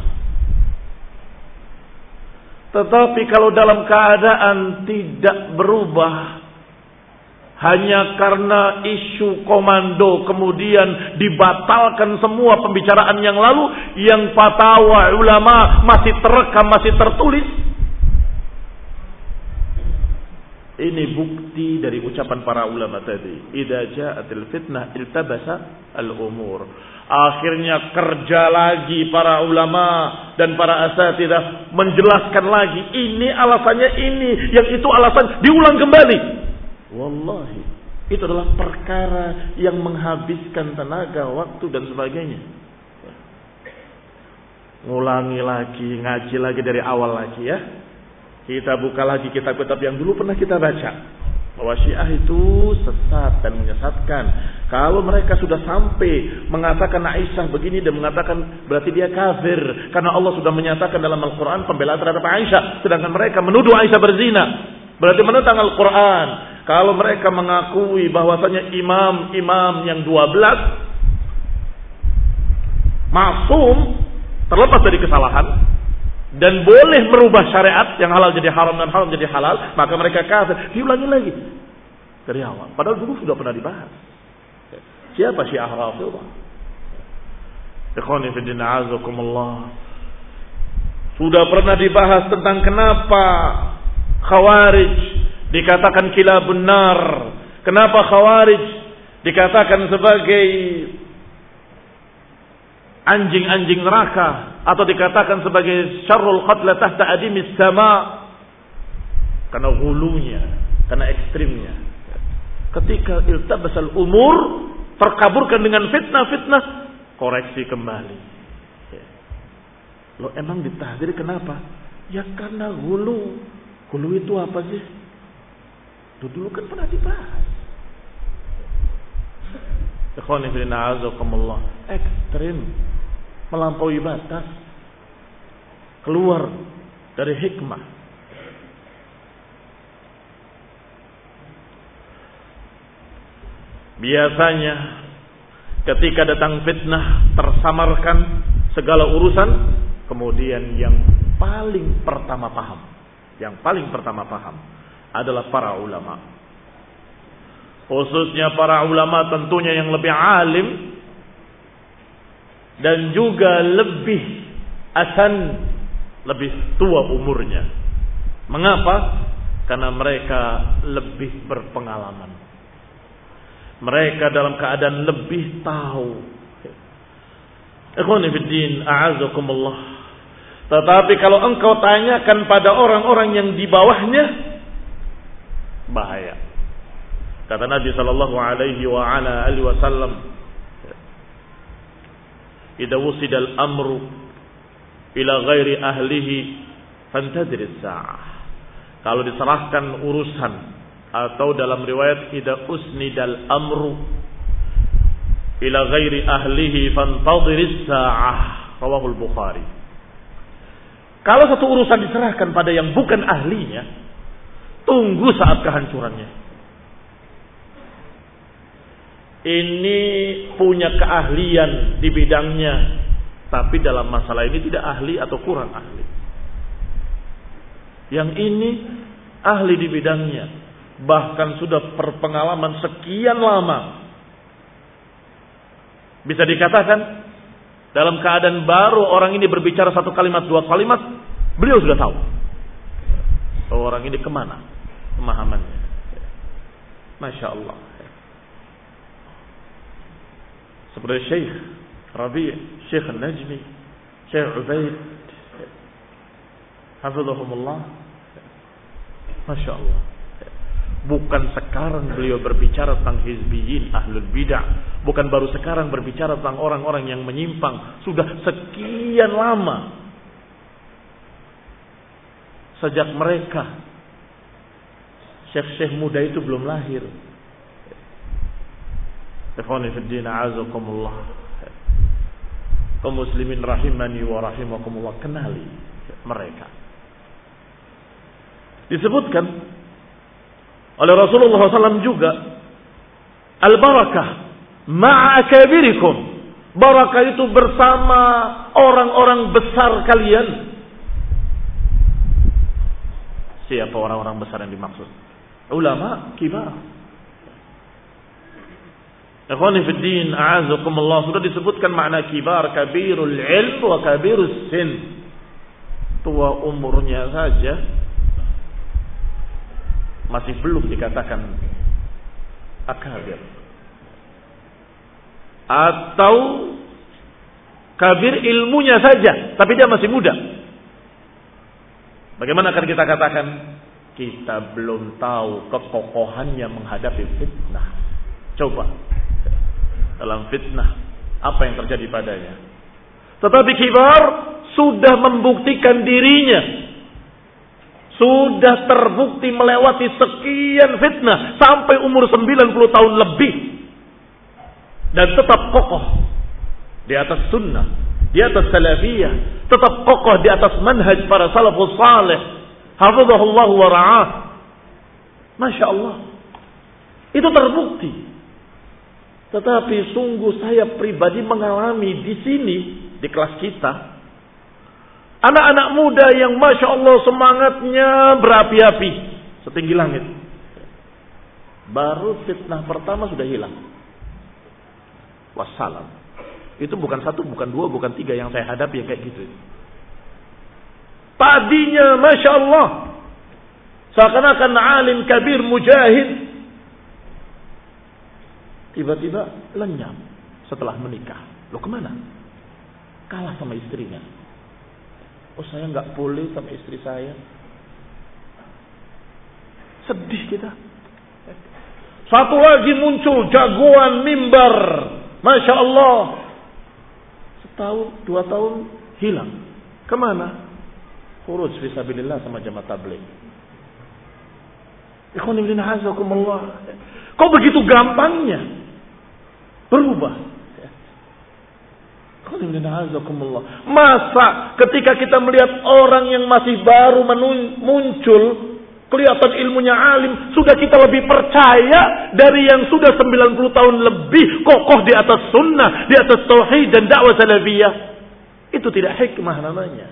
Speaker 1: Tetapi kalau dalam keadaan tidak berubah, hanya karena isu komando kemudian dibatalkan semua pembicaraan yang lalu, yang fatwa ulama masih terekam, masih tertulis. Ini bukti dari ucapan para ulama tadi. Idza ja'atil fitnah iltabasa al-umur. Akhirnya kerja lagi para ulama dan para asatidzah menjelaskan lagi. Ini alasannya ini, yang itu alasan, diulang kembali. Wallahi, itu adalah perkara yang menghabiskan tenaga, waktu dan sebagainya. ngulangi lagi, ngaji lagi dari awal lagi ya. Kita buka lagi kitab-kitab yang dulu pernah kita baca. Bahwa Syiah itu sesat dan menyesatkan. Kalau mereka sudah sampai mengatakan Aisyah begini dan mengatakan berarti dia kafir. Karena Allah sudah menyatakan dalam Al-Quran pembelaan terhadap Aisyah. Sedangkan mereka menuduh Aisyah berzina. Berarti menentang Al-Quran. Kalau mereka mengakui bahwasanya imam-imam yang dua belas maksum, terlepas dari kesalahan, dan boleh merubah syariat yang halal jadi haram dan haram jadi halal, maka mereka kafir. Diulangi lagi dari awal. Padahal dulu sudah pernah dibahas. Siapa Syiah Rafidhah? Ikhwani fi din a'azakumullah. Sudah pernah dibahas tentang kenapa Khawarij dikatakan kilabun nar. Kenapa Khawarij dikatakan sebagai anjing-anjing neraka, atau dikatakan sebagai syarrul qatla tahta adimis sama, karena hulunya, karena ekstrimnya. Ketika iltabasal umur, terkaburkan dengan fitnah-fitnah, koreksi kembali. Lo emang ditahdir kenapa? Ya karena hulu. Hulu itu apa sih? Dulu kan pernah dibahas. Ikhwani fillah azakumullah, ekstrim, melampaui batas, keluar dari hikmah. Biasanya ketika datang fitnah, tersamarkan segala urusan, kemudian yang paling pertama paham, yang paling pertama paham adalah para ulama. Khususnya para ulama tentunya yang lebih alim dan juga lebih asan, lebih tua umurnya. Mengapa? Karena mereka lebih berpengalaman. Mereka dalam keadaan lebih tahu. Ikhwani fiddin, a'azakumullah. Tetapi kalau engkau tanyakan pada orang-orang yang di bawahnya, bahaya. Kata Nabi sallallahu alaihi wa ala alihi wasallam, "Idza wusida al-amru ila ghairi ahlihi fantadhir as-sa'ah." Kalau diserahkan urusan, atau dalam riwayat idza usnidal amru ila ghairi ahlihi fantadhir as-sa'ah, rawahul Bukhari. Kalau satu urusan diserahkan pada yang bukan ahlinya, tunggu saat kehancurannya. Ini punya keahlian di bidangnya, tapi dalam masalah ini tidak ahli atau kurang ahli. Yang ini ahli di bidangnya, bahkan sudah berpengalaman sekian lama. Bisa dikatakan dalam keadaan baru orang ini berbicara satu kalimat, dua kalimat, beliau sudah tahu orang ini kemana pemahamannya. Masya Allah. Seperti Syekh Rabi', Syekh Najmi, Syekh Ubaid, hafizahumullah. Masya Allah. Bukan sekarang beliau berbicara tentang hizbiyin, ahlul bidah. Bukan baru sekarang berbicara tentang orang-orang yang menyimpang. Sudah sekian lama. Sejak mereka, syekh-syekh muda itu belum lahir. Ikhwani fiddin a'azakumullah. Kaum muslimin rahimani wa rahimakumullah, kenali mereka. Disebutkan oleh Rasulullah shallallahu alaihi wasallam juga, al-barakah ma'a akabirikum. Barakah itu bersama orang-orang besar kalian. Siapa orang-orang besar yang dimaksud? Ulama kibar. Ikhwani fi din, a'azakumullah, sudah disebutkan makna kibar, kabirul ilm wa kabirus sin. Tua umurnya saja masih belum dikatakan akabir. Atau kabir ilmunya saja, tapi dia masih muda. Bagaimana akan kita katakan? Kita belum tahu kekokohannya menghadapi fitnah. Coba dalam fitnah apa yang terjadi padanya. Tetapi kibar sudah membuktikan dirinya. Sudah terbukti melewati sekian fitnah sampai umur sembilan puluh tahun lebih. Dan tetap kokoh di atas sunnah, di atas salafiyah, tetap kokoh di atas manhaj para salafus salih. Hafizahullah wa ra'ah. Masya Allah. Itu terbukti. Tetapi sungguh saya pribadi mengalami di sini, di kelas kita, anak-anak muda yang Masya Allah semangatnya berapi-api setinggi langit. Baru fitnah pertama sudah hilang. Wassalam. Itu bukan satu, bukan dua, bukan tiga yang saya hadapi yang kayak gitu. Tadinya Masya Allah seakan-akan alim kabir mujahid, tiba-tiba lenyap setelah menikah. Loh kemana? Kalah sama istrinya. Oh saya nggak boleh sama istri saya. Sedih kita. Satu lagi muncul jagoan mimbar, Masya Allah. Setahun, dua tahun hilang. Kemana? Khuruj fisabilillah sama jamaah tabligh. Ikhwan fillah hazakumullah. Kok begitu gampangnya berubah? Masa ketika kita melihat orang yang masih baru muncul, kelihatan ilmunya alim, sudah kita lebih percaya dari yang sudah sembilan puluh tahun lebih kokoh di atas sunnah, di atas tauhid dan dakwah salafiyah. Itu tidak hikmah namanya.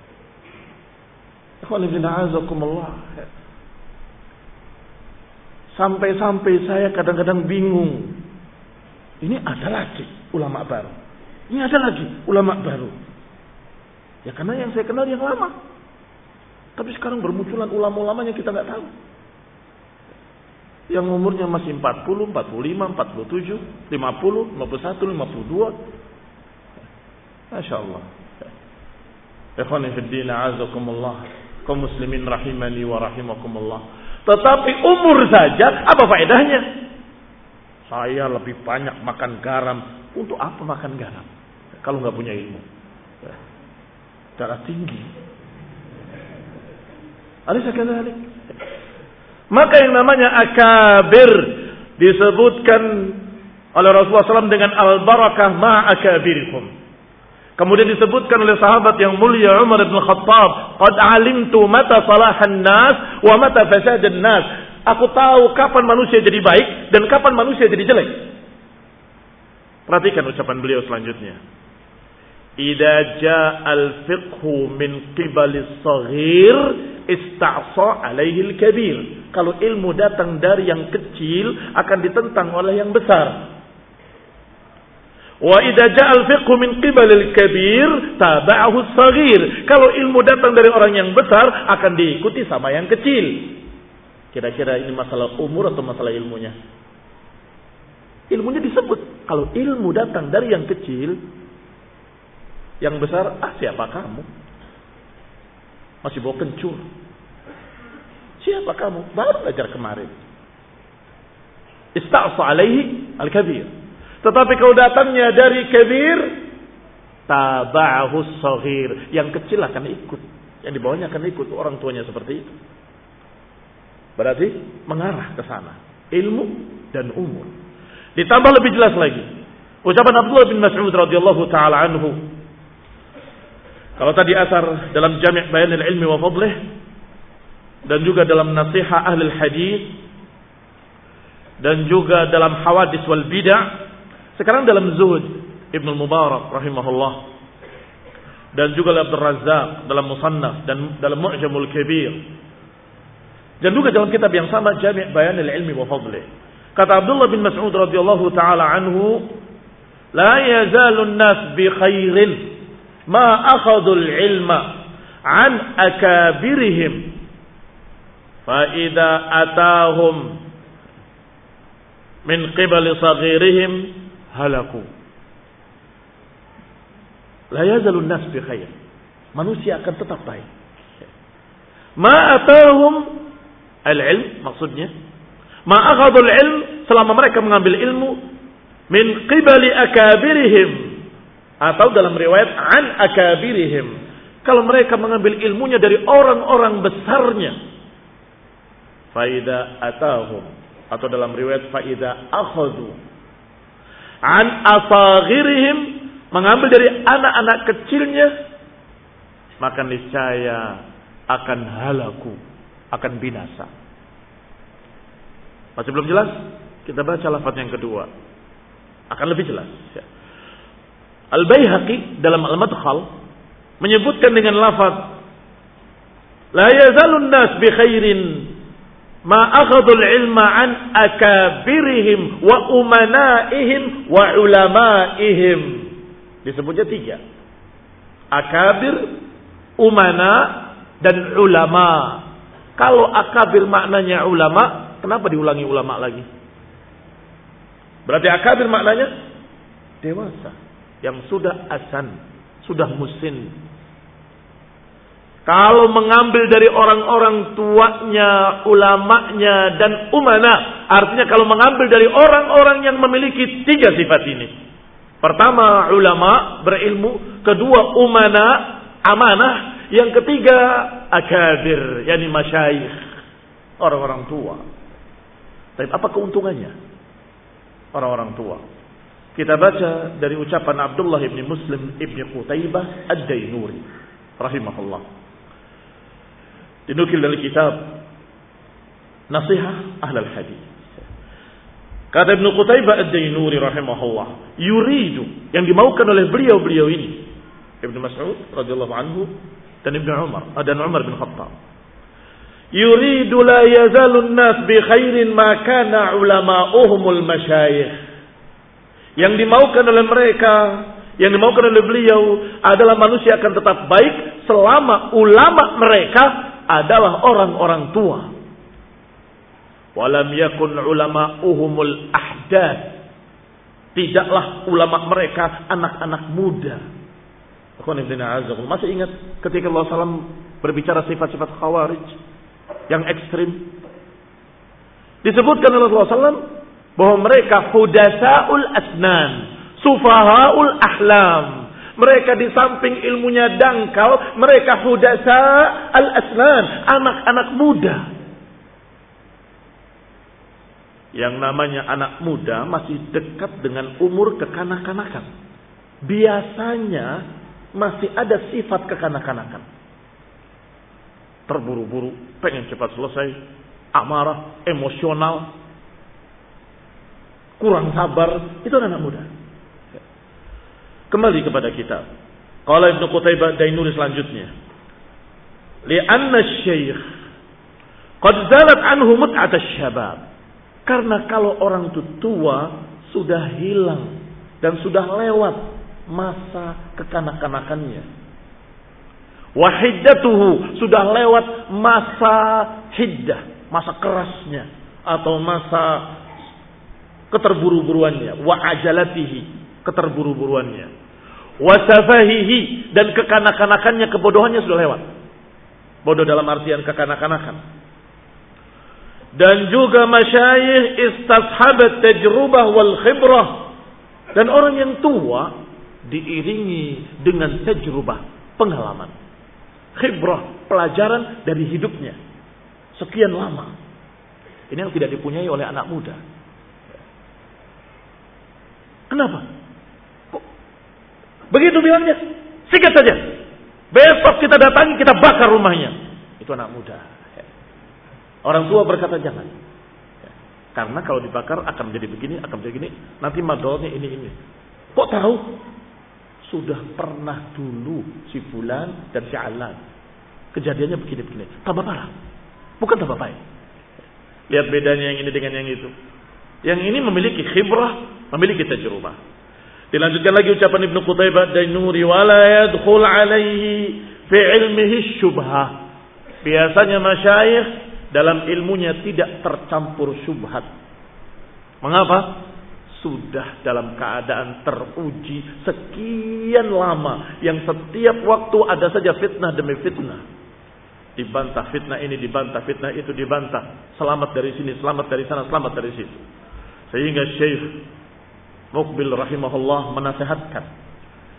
Speaker 1: Sampai-sampai saya kadang-kadang bingung. Ini ada lagi ulama baru. Ini ada lagi ulama baru. Ya karena yang saya kenal yang lama. Tapi sekarang bermunculan ulama-ulama yang kita nggak tahu. Yang umurnya masih empat puluh, empat puluh lima, empat puluh tujuh, lima puluh, lima puluh satu, lima puluh dua. Masya Allah. Ikhwani fiddin a'azakumullah. Kaum muslimin rahimani wa rahimakumullah. Tetapi umur saja apa faedahnya? Saya lebih banyak makan garam. Untuk apa makan garam kalau nggak punya ilmu? Darah tinggi. Alaysa kadzalik? Maka yang namanya akabir disebutkan oleh Rasulullah shallallahu alaihi wasallam dengan al-barakah ma'akabirikum. Kemudian disebutkan oleh sahabat yang mulia Umar bin Khattab, qad alimtu mata salahan nas wa mata fasadan nas. Aku tahu kapan manusia jadi baik dan kapan manusia jadi jelek. Perhatikan ucapan beliau selanjutnya. Idza ja'al fiqhu min qibalis saghir ista'sa 'alaihi al-kabir. Kalau ilmu datang dari yang kecil akan ditentang oleh yang besar. Wa idza ja'al fiqhu min qibalil kabir taba'ahu as-saghir. Kalau ilmu datang dari orang yang besar akan diikuti sama yang kecil. Kira-kira ini masalah umur atau masalah ilmunya? Ilmunya disebut. Kalau ilmu datang dari yang kecil, yang besar, ah siapa kamu? Masih bawa kencur. Siapa kamu? Baru belajar kemarin. Ista'sa alaihi al-kabir. Tetapi kalau datangnya dari kabir, taba'ahu as-saghir. Yang kecil akan ikut. Yang di bawahnya akan ikut. Orang tuanya seperti itu. Berarti mengarah ke sana. Ilmu dan umur. Ditambah lebih jelas lagi. Ucapan Abdullah bin Mas'ud radhiyallahu taala anhu. Kalau tadi asar dalam Jami' Bayan al-Ilmi wa Fadlih dan juga dalam Nasiha Ahli Hadis dan juga dalam Hawadis wal Bid'ah, sekarang dalam Zuhud Ibn Mubarak rahimahullah dan juga Abdul Razzaq dalam Musannaf dan dalam Mu'jamul Kabir dan juga dalam kitab yang sama Jami' Bayan al-Ilmi wa Fadlih. Kata Abdullah bin Mas'ud radhiyallahu taala anhu, la yazalun nas bi khairin ma akhadul ilma an akabirihim fa idza atahum min qibali saghirihim halaku. La yazalun nas bi khair. Manusia akan tetap baik. Ma atahum al-ilm maksudnya ma akhadul ilm selama mereka mengambil ilmu min qibali akabirihim atau dalam riwayat an akabirihim Kalau mereka mengambil ilmunya dari orang-orang besarnya. Faida atahum, atau dalam riwayat faida akhadhu an asaghirihim, mengambil dari anak-anak kecilnya, maka niscaya akan halaku, akan binasa. Masih belum jelas? Kita baca lafaz yang kedua. Akan lebih jelas. Al-Baihaqi dalam Al-Madkhal menyebutkan dengan lafaz la yazalun nas bi khairin ma akhadul ilma an akabirihim wa umanaihim wa ulamaihim. Disebutnya tiga. Akabir, umana, dan ulama. Kalau akabir maknanya ulama, kenapa diulangi ulama lagi? Berarti akabir maknanya dewasa, yang sudah asan, sudah musin. Kalau mengambil dari orang-orang tuanya, ulamanya, dan umana, artinya kalau mengambil dari orang-orang yang memiliki tiga sifat ini. Pertama, ulama, berilmu. Kedua, umana, amanah. Yang ketiga, akabir, yakni masyayikh, orang-orang tua. Tapi apa keuntungannya orang-orang tua? Kita baca dari ucapan Abdullah ibn Muslim ibn Qutaibah ad-Dainuri rahimahullah. Dinukil dari kitab Nasihah Ahlul Hadis. Kata Ibn Qutaibah ad-Dainuri rahimahullah, yuridu, yang dimaukan oleh beliau-beliau ini, Ibn Mas'ud radhiyallahu anhu dan Ibn Umar dan Umar bin Khattab, yuridu la yazalun nas bi khairin ma kana ulama'uhumul masyayikh. Yang dimaukan oleh mereka, yang dimaukan oleh beliau adalah manusia akan tetap baik selama ulama mereka adalah orang-orang tua. Walam yakun ulama'uhumul ahdath. Tidaklah ulama mereka anak-anak muda. Masih ingat ketika Allah sallallahu alaihi wasallam berbicara sifat-sifat khawarij yang ekstrim? Disebutkan oleh Rasulullah sallallahu alaihi wasallam bahwa mereka hudasaul asnan, sufahaul ahlam. Mereka di samping ilmunya dangkal, mereka hudasa al asnan, anak-anak muda. Yang namanya anak muda masih dekat dengan umur kekanak-kanakan. Biasanya masih ada sifat kekanak-kanakan. Terburu-buru, pengen cepat selesai, amarah, emosional, kurang sabar, itu anak muda. Kembali kepada kitab. Qala Ibnu Qutaibah Dainuri selanjutnya, li'anna asy-syaikh qad zalat anhu mut'at asy-syabab. Karena kalau orang itu tua, sudah hilang dan sudah lewat masa kekanak-kanakannya. Wa hiddatuhu, sudah lewat masa hiddah, masa kerasnya atau masa keterburu-buruannya. Wa ajalatihi, keterburu-buruannya. Wa safahihi, dan kekanak-kanakannya, kebodohannya sudah lewat. Bodoh dalam artian kekanak-kanakan. Dan juga masyayikh istashabat tajrubah wal khibrah. Dan orang yang tua diiringi dengan tajrubah, pengalaman. Khibrah, pelajaran dari hidupnya. Sekian lama. Ini yang tidak dipunyai oleh anak muda. Kenapa? Kok begitu bilangnya? Singkat saja. Besok kita datangi, kita bakar rumahnya. Itu anak muda. Orang tua berkata jangan. Karena kalau dibakar akan menjadi begini, akan menjadi begini. Nanti madolnya ini ini. Kok tahu? Sudah pernah dulu si Fulan dan si Alan. Kejadiannya begini-begini. Tambah parah. Bukan tambah baik. Lihat bedanya yang ini dengan yang itu. Yang ini memiliki khibrah, memiliki tajrubah. Dilanjutkan lagi ucapan Ibnu Qutaibah Dainuri, wala yadkhul alaihi fi ilmihi syubhah. Biasanya masyayikh dalam ilmunya tidak tercampur syubhat. Mengapa? Sudah dalam keadaan teruji sekian lama, yang setiap waktu ada saja fitnah demi fitnah. Dibantah fitnah ini, dibantah fitnah itu, dibantah. Selamat dari sini, selamat dari sana, selamat dari situ. Sehingga Syekh Muqbil rahimahullah menasehatkan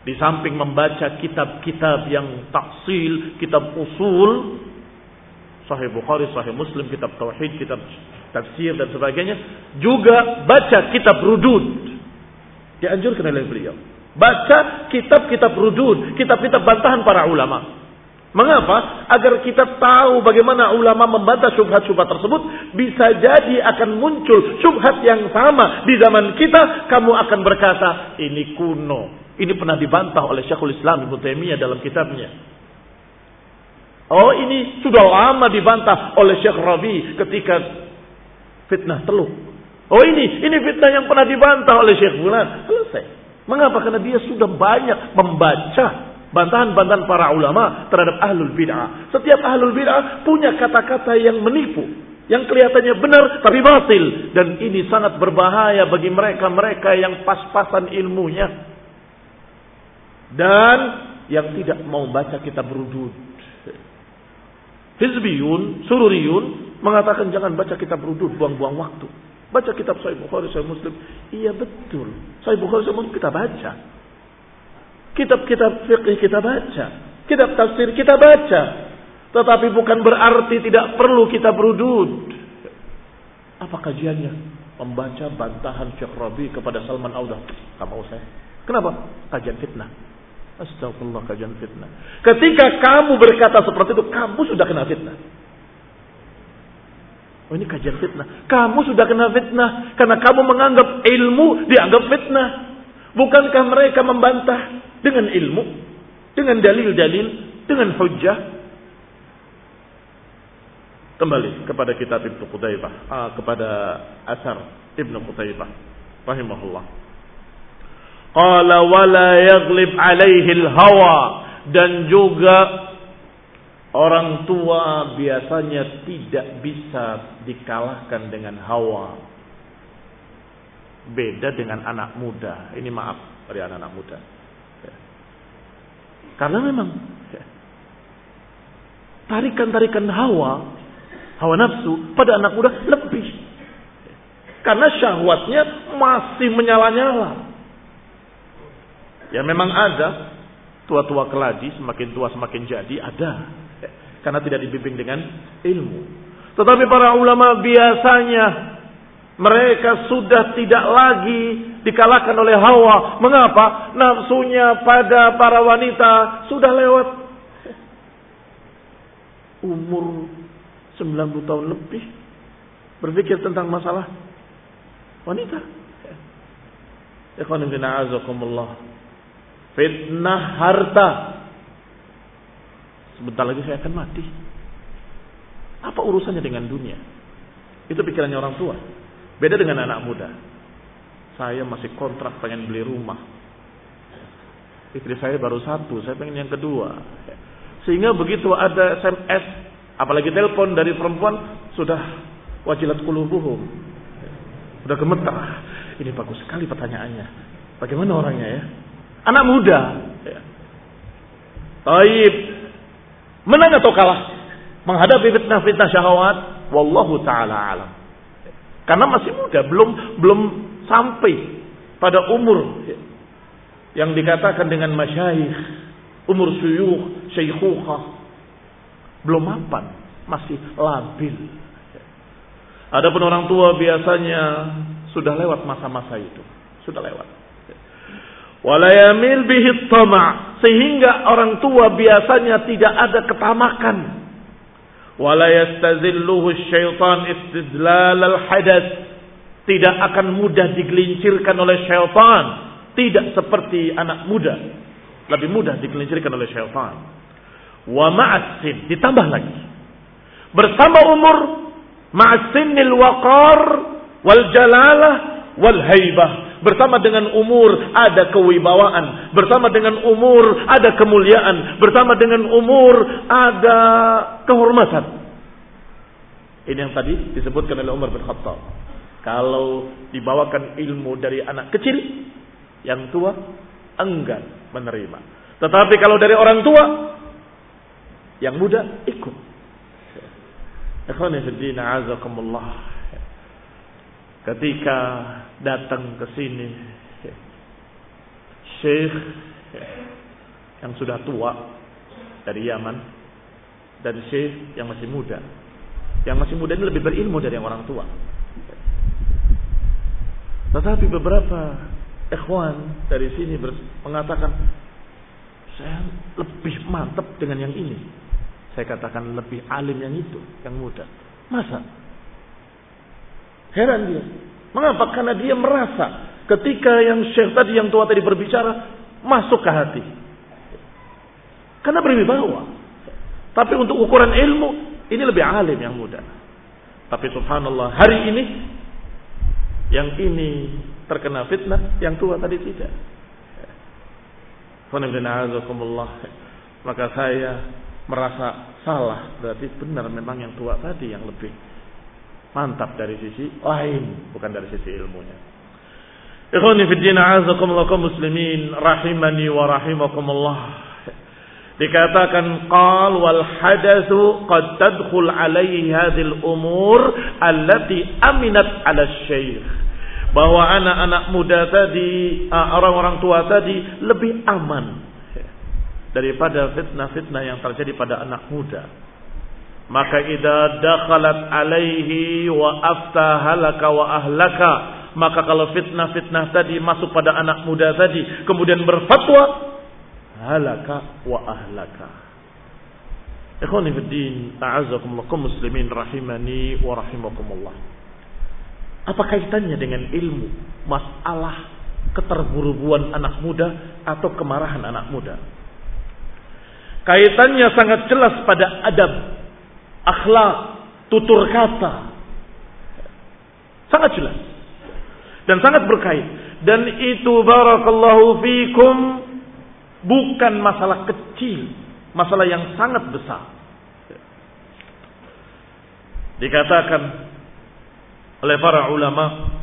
Speaker 1: Di samping membaca kitab-kitab yang taksil, kitab usul, Sahih Bukhari, Sahih Muslim, kitab tauhid, kitab tafsir dan sebagainya, juga baca kitab rudud. Dianjurkan oleh beliau. Baca kitab-kitab rudud, kitab-kitab bantahan para ulama. Mengapa? Agar kita tahu bagaimana ulama membantah syubhat-syubhat tersebut. Bisa jadi akan muncul syubhat yang sama di zaman kita. Kamu akan berkata, ini kuno. Ini pernah dibantah oleh Syekhul Islam Ibnu Taimiyah dalam kitabnya. Oh, ini sudah lama dibantah oleh Syekh Rabi ketika fitnah Teluk. Oh, ini ini fitnah yang pernah dibantah oleh Syekh Fulan. Selesai. Mengapa? Karena dia sudah banyak membaca bantahan-bantahan para ulama terhadap ahlul bid'ah. Setiap ahlul bid'ah punya kata-kata yang menipu, yang kelihatannya benar tapi batil, dan ini sangat berbahaya bagi mereka-mereka yang pas-pasan ilmunya dan yang tidak mau baca kitab rudud. Hizbiyun, sururiyun mengatakan jangan baca kitab rudud, buang-buang waktu. Baca kitab Sahih Bukhari, Sahih Muslim. Iya betul. Sahih Bukhari, Sahih Muslim kita baca. Kitab-kitab fiqh kita baca. Kitab tafsir kita baca. Tetapi bukan berarti tidak perlu kitab rudud. Apa kajiannya? Membaca bantahan Syekh Rabi kepada Salman Audah. Gak mau saya. Kenapa? Kajian fitnah. Astagfirullah, kajian fitnah. Ketika kamu berkata seperti itu, kamu sudah kena fitnah. Oh, ini kajian fitnah. Kamu sudah kena fitnah karena kamu menganggap ilmu dianggap fitnah. Bukankah mereka membantah dengan ilmu, dengan dalil-dalil, dengan hujjah? Kembali kepada kitab Ibnu Qutaibah, ah, kepada asar Ibnu Qutaibah rahimahullah. Qala wala yaghlib alaihi al-hawa, dan juga orang tua biasanya tidak bisa dikalahkan dengan hawa. Beda dengan anak muda. Ini maaf dari anak-anak muda. Karena memang tarikan-tarikan hawa, hawa nafsu pada anak muda lebih. Karena syahwatnya masih menyala-nyala. Ya memang ada tua-tua keladi, semakin tua semakin jadi, ada. Karena tidak dibimbing dengan ilmu. Tetapi para ulama biasanya mereka sudah tidak lagi dikalahkan oleh hawa. Mengapa? Nafsunya pada para wanita sudah lewat umur sembilan puluh tahun lebih. Berpikir tentang masalah wanita. Ikhwan fillah azakumullah. Fitnah harta. Sebentar lagi saya akan mati. Apa urusannya dengan dunia? Itu pikirannya orang tua. Beda dengan anak muda. Saya masih kontrak pengen beli rumah. Istri saya baru satu, saya pengen yang kedua. Sehingga begitu ada S M S, apalagi telepon dari perempuan, sudah wajilat qulubuhum. Sudah gemetar. Ini bagus sekali pertanyaannya. Bagaimana orangnya ya? Anak muda. Taib. Menang atau kalah menghadapi fitnah-fitnah syahwat? Wallahu ta'ala alam. Karena masih muda, belum belum sampai pada umur yang dikatakan dengan masyayikh, umur syuyukh, syaikhukhah. Belum mapan, masih labil. Adapun orang tua biasanya sudah lewat masa-masa itu, sudah lewat. Wala yamil bihi tama', sehingga orang tua biasanya tidak ada ketamakan. Wala yastazilluhu syaitan istidlal al-hadath, tidak akan mudah digelincirkan oleh syaitan, tidak seperti anak muda, lebih mudah digelincirkan oleh syaitan. Wa ma'as-sin, ditambah lagi, bersama umur, ma'as-sinnil waqar wal jalalah wal haibah. Bersama dengan umur ada kewibawaan, bersama dengan umur ada kemuliaan, bersama dengan umur ada kehormatan. Ini yang tadi disebutkan oleh Umar bin Khattab. Kalau dibawakan ilmu dari anak kecil, yang tua enggan menerima. Tetapi kalau dari orang tua, yang muda ikut. Ikhwani fiddin, a'azakumullah. Ketika datang ke sini Syekh yang sudah tua dari Yaman dan syekh yang masih muda. Yang masih muda ini lebih berilmu dari yang orang tua. Tetapi beberapa ikhwan dari sini mengatakan, saya lebih mantap dengan yang ini. Saya katakan lebih alim yang itu, yang muda. Masa? Heran dia. Mengapa? Karena dia merasa ketika yang syekh tadi, yang tua tadi berbicara, masuk ke hati. Karena berwibawa. Tapi untuk ukuran ilmu, ini lebih alim yang muda. Tapi subhanallah, hari ini yang ini terkena fitnah, yang tua tadi tidak. Maka saya merasa salah. Berarti benar memang yang tua tadi yang lebih mantap dari sisi lain, bukan dari sisi ilmunya. Ikhwani fi din, a'azakumullah kaum muslimin rahimani wa rahimakumullah. Dikatakan qal wal hadatsu qad tadkhul alaihi hadhil umur allati aminat ala syekh. Bahwa anak-anak muda tadi, orang-orang tua tadi lebih aman daripada fitnah-fitnah yang terjadi pada anak muda. Maka idza dakhalat alaihi wa aftahalaka wa ahlaka, maka kalau fitnah-fitnah tadi masuk pada anak muda tadi kemudian berfatwa, halaka wa ahlaka. Ikhwani fid din, a'azzakumullah kaum muslimin rahimani wa rahimakumullah. Apa kaitannya dengan ilmu masalah keterburu-buruan anak muda atau kemarahan anak muda? Kaitannya sangat jelas pada adab, akhlak, tutur kata. Sangat jelas. Dan sangat berkait. Dan itu barakallahu fikum bukan masalah kecil, masalah yang sangat besar. Dikatakan oleh para ulama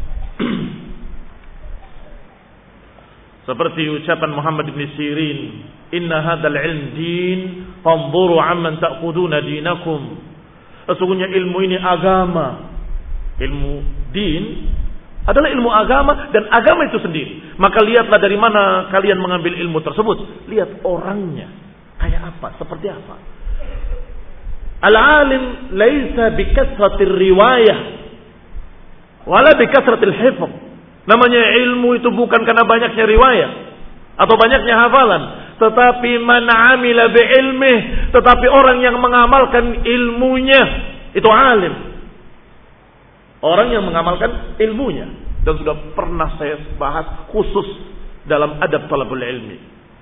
Speaker 1: seperti ucapan Muhammad bin Sirin, inna hadzal ilm din fanzuru amman ta'khuduna dinakum. Sesungguhnya ilmu ini agama. Ilmu din adalah ilmu agama dan agama itu sendiri. Maka lihatlah dari mana kalian mengambil ilmu tersebut. Lihat orangnya kayak apa, seperti apa. Al-alim laisa bikasratir riwayah wala bikasratil hifz. Namanya ilmu itu bukan karena banyaknya riwayat atau banyaknya hafalan, tetapi man amila bi ilmih, tetapi orang yang mengamalkan ilmunya itu alim. Orang yang mengamalkan ilmunya. Dan sudah pernah saya bahas khusus dalam adab talabul ilmi,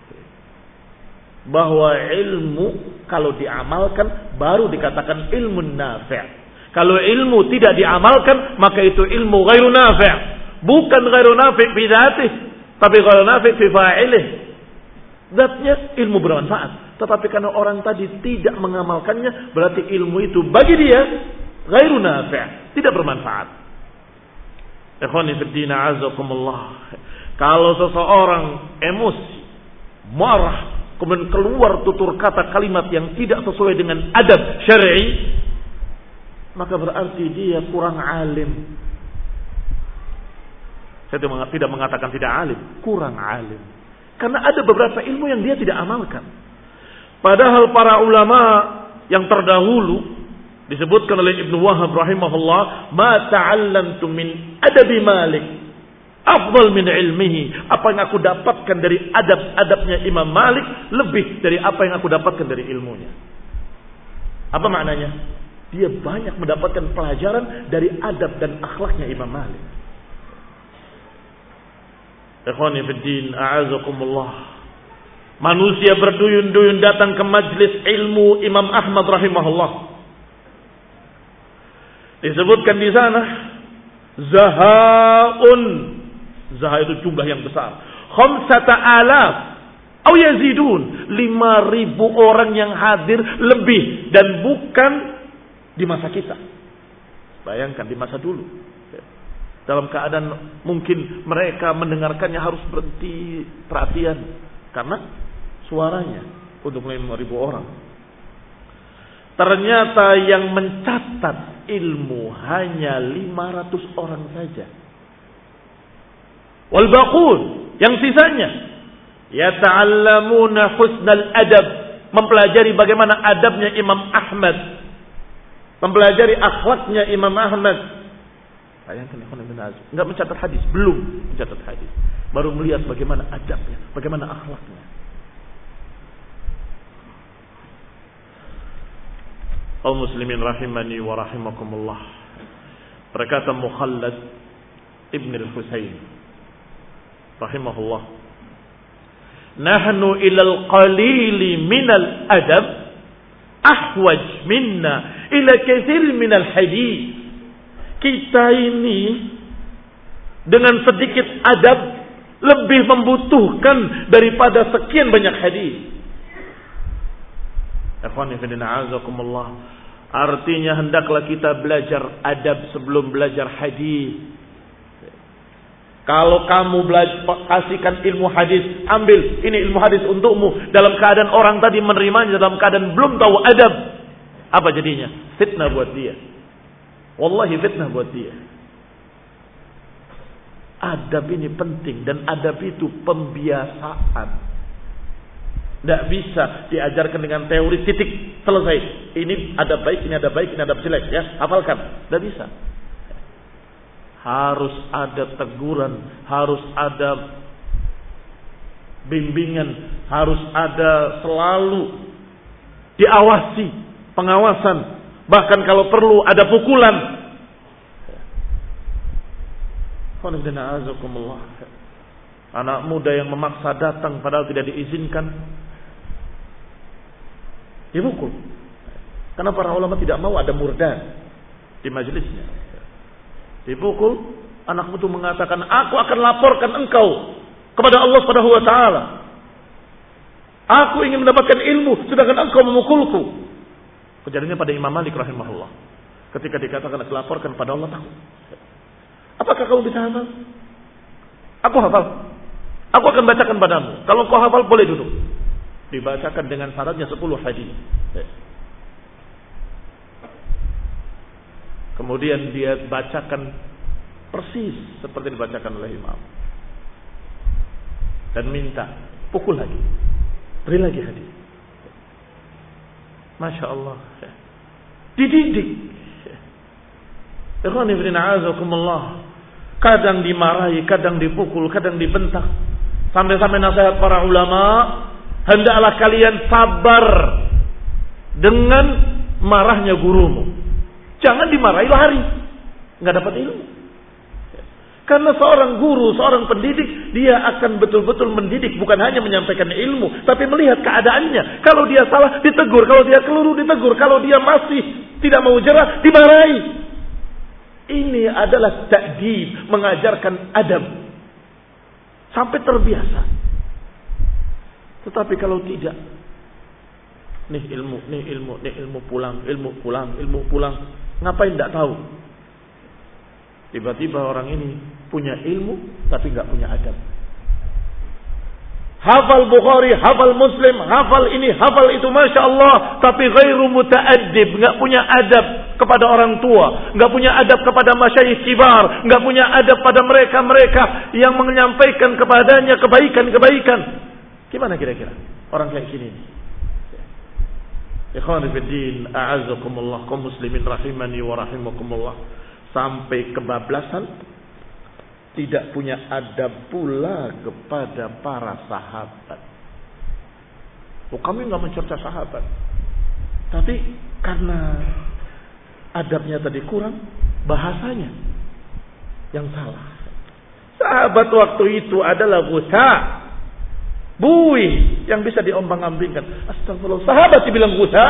Speaker 1: bahwa ilmu kalau diamalkan baru dikatakan ilmu nafi'. Kalau ilmu tidak diamalkan, maka itu ilmu ghairu nafi'. Bukan ghairu nafi' fi dzatih, tapi ghairu nafi' fi fa'ilih. Zatnya ilmu bermanfaat, tetapi karena orang tadi tidak mengamalkannya, berarti ilmu itu bagi dia ghairu nafi', tidak bermanfaat. Ikhwani fid din, a'azakumullah. Kalau seseorang emosi, marah, kemudian keluar tutur kata kalimat yang tidak sesuai dengan adab syar'i, maka berarti dia kurang alim. Saya tidak mengatakan tidak alim, kurang alim. Karena ada beberapa ilmu yang dia tidak amalkan. Padahal para ulama yang terdahulu disebutkan oleh Ibnu Wahab rahimahullah, ma ta'allamtu min adabi Malik afdal min ilmihi. Apa yang aku dapatkan dari adab-adabnya Imam Malik lebih dari apa yang aku dapatkan dari ilmunya. Apa maknanya? Dia banyak mendapatkan pelajaran dari adab dan akhlaknya Imam Malik. Ikhwani fid din, a'azakumullah. Manusia berduyun-duyun datang ke majlis ilmu Imam Ahmad rahimahullah. Disebutkan di sana zahaun. Zaha itu jumlah yang besar. Khamsata alaf atau yazidun, lima ribu orang yang hadir lebih, dan bukan di masa kita. Bayangkan di masa dulu. Dalam keadaan mungkin mereka mendengarkannya harus berhenti perhatian karena suaranya untuk lima ribu orang. Ternyata yang mencatat ilmu hanya lima ratus orang saja. Wal baqul, yang sisanya Yata'allamuna husnal adab, mempelajari bagaimana adabnya Imam Ahmad, mempelajari akhlaknya Imam Ahmad. Bayangkan ikhwan ibn azam, enggak mencatat hadis, belum mencatat hadis, baru melihat bagaimana adabnya, bagaimana akhlaknya. Kaum muslimin rahimani wa rahimakumullah. Berkata Mukhallad Ibn al-Husayn rahimahullah, nahnu ilal qalili minal adab ahwaj minna ila kathir minal hadith. Kita ini dengan sedikit adab lebih membutuhkan daripada sekian banyak hadis. Ikhwani fillah azakumullah. Artinya hendaklah kita belajar adab sebelum belajar hadis. Kalau kamu belajar, kasihkan ilmu hadis, ambil ini ilmu hadis untukmu, dalam keadaan orang tadi menerimanya dalam keadaan belum tahu adab, apa jadinya? Fitnah buat dia. Wallahi fitnah buat dia. Adab ini penting, dan adab itu pembiasaan. Tidak bisa diajarkan dengan teori titik selesai. Ini adab baik, ini adab baik, ini adab jelek, ya hafalkan. Tidak bisa. Harus ada teguran, harus ada bimbingan, harus ada selalu diawasi, pengawasan. Bahkan kalau perlu ada pukulan. Anak muda yang memaksa datang padahal tidak diizinkan, dipukul. Karena para ulama tidak mau ada murdan di majelisnya. Dipukul, anak itu mengatakan, aku akan laporkan engkau kepada Allah Subhanahu wa taala. Aku ingin mendapatkan ilmu, sedangkan engkau memukulku. Kejadiannya pada Imam Malik rahimahullah. Ketika dikatakan laporkan pada Allah, takut. Apakah kamu bisa hafal? Aku hafal. Aku akan bacakan padamu. Kalau kau hafal boleh duduk. Dibacakan dengan syaratnya sepuluh hadis. Kemudian dia bacakan persis seperti dibacakan oleh imam. Dan minta, pukul lagi. Beri lagi hadis. Masya Allah. Dididik. Ikhwan ibn a'azakumullah. Kadang dimarahi, kadang dipukul, kadang dibentak. Sampai-sampai nasihat para ulama, hendaklah kalian sabar dengan marahnya gurumu. Jangan dimarahi lari, nggak dapat ilmu. Karena seorang guru, seorang pendidik, dia akan betul-betul mendidik, bukan hanya menyampaikan ilmu, tapi melihat keadaannya. Kalau dia salah, ditegur. Kalau dia keliru, ditegur. Kalau dia masih tidak mau jerah, dimarahi. Ini adalah ta'dib, mengajarkan adab. Sampai terbiasa. Tetapi kalau tidak, nih ilmu, nih ilmu, nih ilmu pulang, ilmu pulang, ilmu pulang. Ngapain tidak tahu? Tiba-tiba orang ini punya ilmu, tapi nggak punya adab. Hafal Bukhari, hafal Muslim, hafal ini, hafal itu, Masya Allah. Tapi ghairu muta'addib, nggak punya adab kepada orang tua, nggak punya adab kepada masyayikh kibar, nggak punya adab pada mereka-mereka yang menyampaikan kepadanya kebaikan-kebaikan. Gimana kira-kira orang kayak gini? Ikhwan fillah, a'azzakumullah, kaum muslimin rahimani wa rahimakumullah. Sampai kebablasan, tidak punya adab pula kepada para sahabat. Oh, kami nggak mencerca sahabat, tapi karena adabnya tadi kurang, bahasanya yang salah. Sahabat waktu itu adalah ghusa, buih yang bisa diombang-ambingkan. Astagfirullah, sahabat dibilang ghusa.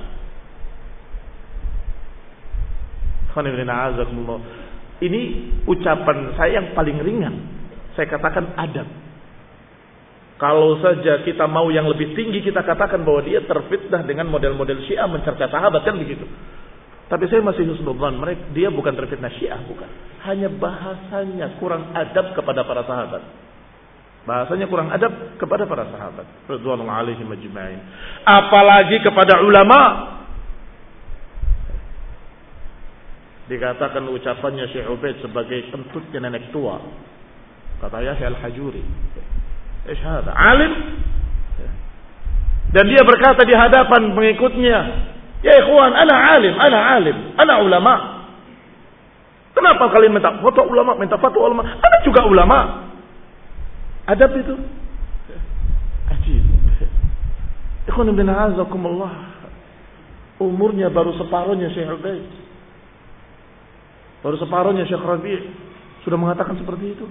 Speaker 1: Ini ucapan saya yang paling ringan. Saya katakan adab. Kalau saja kita mau yang lebih tinggi, kita katakan bahwa dia terfitnah dengan model-model Syiah mencerca sahabat, kan begitu. Tapi saya masih husnudzan, mereka dia bukan terfitnah Syiah, bukan. Hanya bahasanya kurang adab kepada para sahabat. Bahasanya kurang adab kepada para sahabat. Radhiyallahu alaihim ajma'in. Apalagi kepada ulama. Dikatakan ucapannya Syekh Ubaid sebagai kentutnya nenek tua. Kata Yahya Al-Hajuri. Ish hada? Alim. Dan dia berkata di hadapan pengikutnya, ya ikhwan, ana alim, ana alim, ana ulama. Kenapa kalian minta fatwa ulama, minta fatwa ulama? Ana juga ulama. Adab itu. Ajib. Ikhwan bin a'azakumullah. Umurnya baru separuhnya Syekh Ubaid. Baru separuhnya Syekh Rabi' sudah mengatakan seperti itu.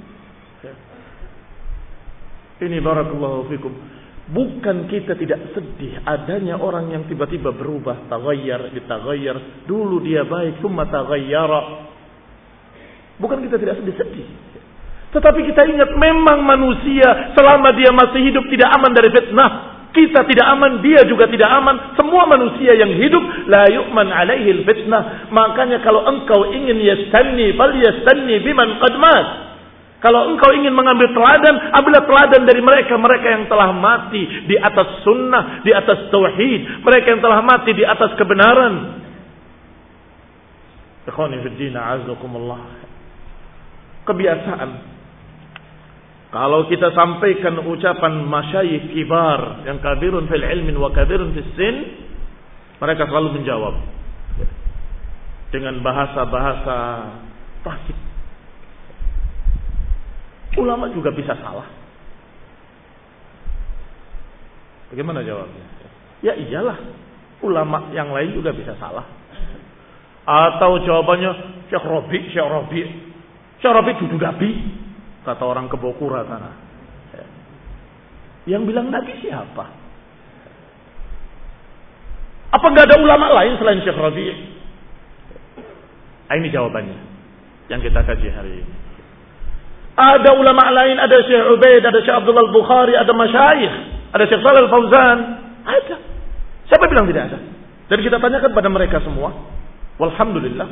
Speaker 1: Ini barakallahu fikum. Bukan kita tidak sedih adanya orang yang tiba-tiba berubah, taghayyar, ditaghayyar. Dulu dia baik, summa taghayyara. Bukan kita tidak sedih-sedih. Tetapi kita ingat memang manusia selama dia masih hidup tidak aman dari fitnah. Kita tidak aman, dia juga tidak aman. Semua manusia yang hidup la yu'man alaihi al-fitnah. Makanya kalau engkau ingin yastanni fal yastanni biman qad mat. Kalau engkau ingin mengambil teladan, ambillah teladan dari mereka-mereka yang telah mati di atas sunnah, di atas tauhid, mereka yang telah mati di atas kebenaran. Ikhwani fi din, a'azzakumullah. Kebiasaan kalau kita sampaikan ucapan masyayikh kibar yang kabirun fil ilmin wa kabirun fis sin, mereka selalu menjawab dengan bahasa-bahasa fasik. Ulama juga bisa salah. Bagaimana jawabnya? Ya iyalah, ulama yang lain juga bisa salah. Atau jawabannya Syekh Rabi, Syekh Rabi, Syekh Rabi duduk Nabi, kata orang Kebokura sana. Yang bilang Nabi siapa? Apa nggak ada ulama lain selain Syekh Rabi? Ini jawabannya yang kita kaji hari ini. Ada ulama lain, ada Syekh Ubaid, ada Syekh Abdullah Al-Bukhari, ada masyayikh, ada Syekh Shalal Al-Fauzan. Ada. Siapa bilang tidak ada? Dan kita tanyakan pada mereka semua. Walhamdulillah.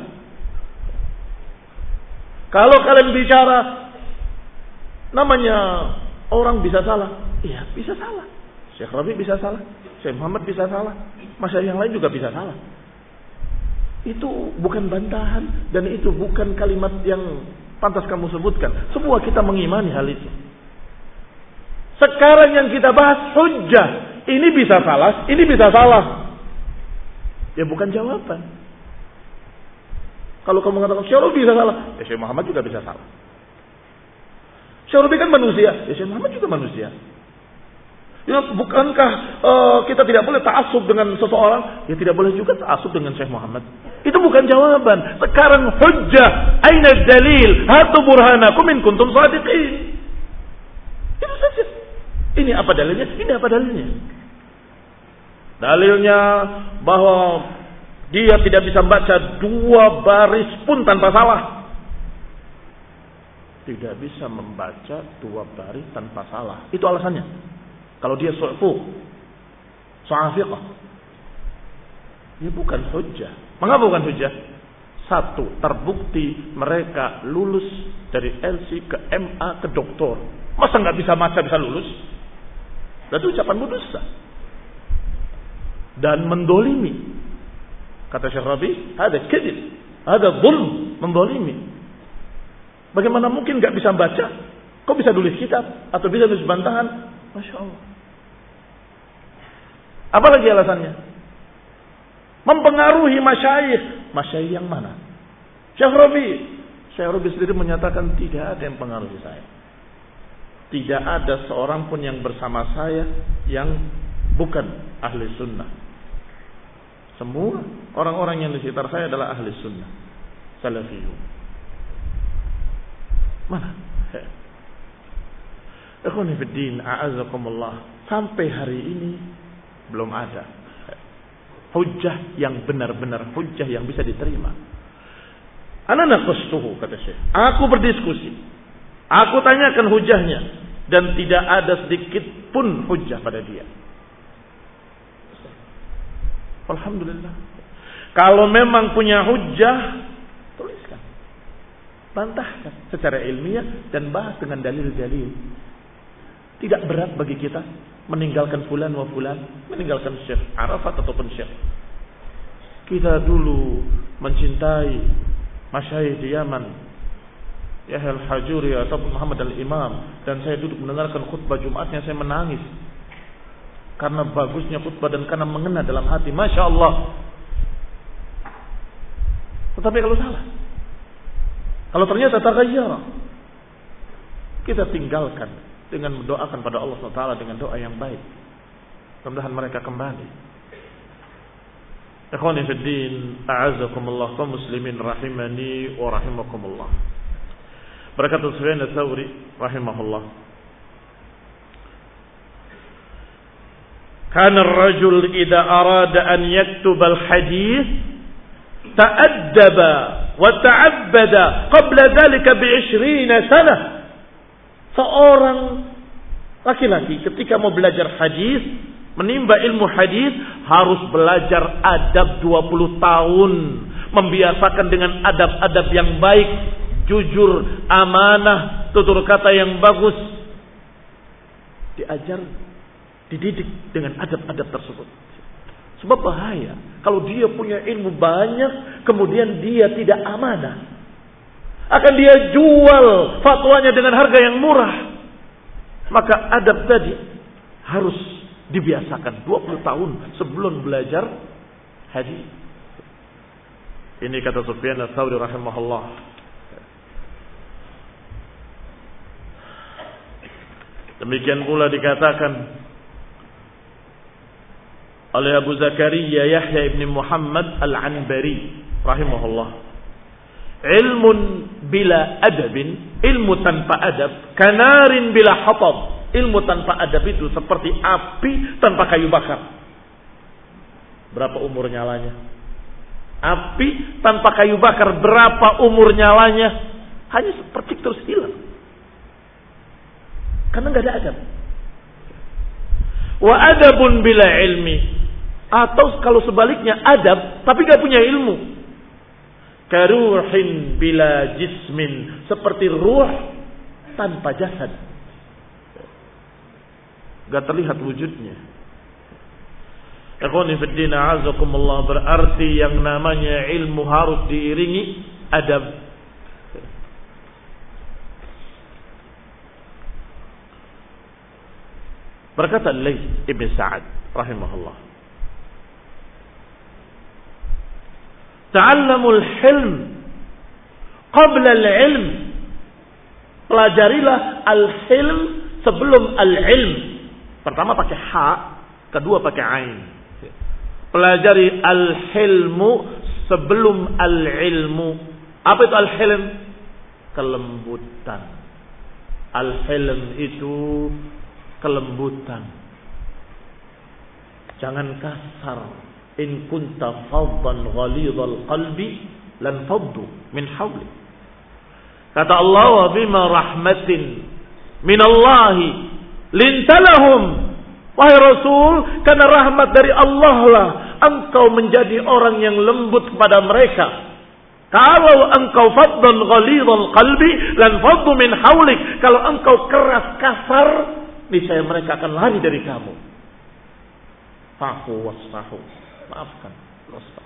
Speaker 1: Kalau kalian bicara namanya orang bisa salah. Iya, bisa salah. Syekh Rabi bisa salah. Syekh Muhammad bisa salah. Masyayikh yang lain juga bisa salah. Itu bukan bantahan dan itu bukan kalimat yang pantas kamu sebutkan. Semua kita mengimani hal itu. Sekarang yang kita bahas hujjah. Ini bisa salah, ini bisa salah. Ya bukan jawaban. Kalau kamu mengatakan Syekh Rabi bisa salah, ya Syekh Muhammad juga bisa salah. Syekh Rabi kan manusia, ya Syekh Muhammad juga manusia. Ya bukankah uh, kita tidak boleh ta'assub dengan seseorang? Ya tidak boleh juga ta'assub dengan Syekh Muhammad. Itu bukan jawaban. Sekarang hujjah, aina dalil? Hatu burhanakum in kuntum shadiqin. Itu saja. Ini apa dalilnya? Ini apa dalilnya? Dalilnya bahwa dia tidak bisa membaca dua baris pun tanpa salah. Tidak bisa membaca dua baris tanpa salah. Itu alasannya. Kalau dia su'fu, su'afiqah, ya bukan hujjah. Mengapa bukan hujjah? Satu, terbukti mereka lulus dari L C ke M A ke doktor. Masa nggak bisa baca bisa lulus? Dan itu ucapan dusta dan mendolimi. Kata Syekh Rabi, ada kadzib, ada zulm, mendolimi. Bagaimana mungkin nggak bisa baca? Kok bisa tulis kitab atau bisa tulis bantahan? Masya Allah. Apa lagi alasannya? Mempengaruhi masyayikh. Masyayikh yang mana? Syekh Rabi. Syekh Rabi sendiri menyatakan tidak ada yang pengaruhi saya. Tidak ada seorang pun yang bersama saya yang bukan ahli sunnah. Semua orang-orang yang di sekitar saya adalah ahli sunnah. Salafiyun. Mana? Ikhwani fi din, a'azzakumullah. Sampai hari ini belum ada hujjah yang benar-benar hujjah yang bisa diterima. Ana naqastuhu, kata Syekh. Aku berdiskusi. Aku tanyakan hujjahnya dan tidak ada sedikit pun hujjah pada dia. Alhamdulillah. Kalau memang punya hujjah, tuliskan. Bantahkan secara ilmiah dan bahas dengan dalil-dalil. Tidak berat bagi kita meninggalkan fulan wa fulan, meninggalkan Syekh Arafat ataupun Syekh. Kita dulu mencintai masyayikh di Yaman. Yahya al-Hajuri atau Muhammad al-Imam, dan saya duduk mendengarkan khutbah Jumatnya, saya menangis karena bagusnya khutbah dan karena mengena dalam hati. Masya Allah. Tetapi kalau salah, kalau ternyata taghayyara, kita tinggalkan dengan mendoakan pada Allah subhanahu wa taala dengan doa yang baik. Mudah-mudahan mereka kembali. Ikhwani fi din, a'azzakumullah, kaum muslimin rahimani wa rahimakumullah. Berkata Sufyan ats-Tsauri rahimahullah, kana ar-rajul idza arada an yaktuba al-hadits ta'addaba wa ta'abbada qabla dhalika bi ishrin sanah. Seorang laki-laki ketika mau belajar hadis, menimba ilmu hadis, harus belajar adab dua puluh tahun, membiasakan dengan adab-adab yang baik, jujur, amanah, tutur kata yang bagus. Diajar, dididik dengan adab-adab tersebut. Sebab bahaya kalau dia punya ilmu banyak kemudian dia tidak amanah, akan dia jual fatwanya dengan harga yang murah. Maka adab tadi harus dibiasakan dua puluh tahun sebelum belajar hadis. Ini kata Sufyan ats-Tsauri rahimahullah. Demikian pula dikatakan oleh Abu Zakaria Yahya ibn Muhammad al-Anbari rahimahullah, ilmun bila adabin, ilmu tanpa adab, kanarin bila hatab. Ilmu tanpa adab itu seperti api tanpa kayu bakar. Berapa umur nyalanya? Api tanpa kayu bakar, berapa umur nyalanya? Hanya seperti terus hilang. Karena nggak ada adab. Wa adabun bila ilmi, atau kalau sebaliknya adab tapi nggak punya ilmu. Karuhin bila jismin, seperti ruh tanpa jasad, gak terlihat wujudnya. Ikhwani fi din, a'azakumullah, berarti yang namanya ilmu harus diiringi adab. Berkata Laits ibn Sa'ad rahimahullah, ta'allamul hilm qabla al-ilm. Pelajarilah al-hilm sebelum al-ilm. Pertama pakai ha, kedua pakai ain. Pelajari al-hilmu sebelum al-ilmu. Apa itu al-hilm? Kelembutan. Al-hilm itu kelembutan. Jangan kasar. In kunta faddan ghalidhal qalbi lan faddu min hawli. Kata Allah, wa bima rahmatin minallahi lintalahum. Wahai Rasul, karena rahmat dari Allah lah engkau menjadi orang yang lembut kepada mereka. Kalau engkau faddan ghalidhal qalbi lan faddu min hawlik, kalau engkau keras kasar, niscaya mereka akan lari dari kamu. Fa'fu wasfahu, maafkan, wasfah.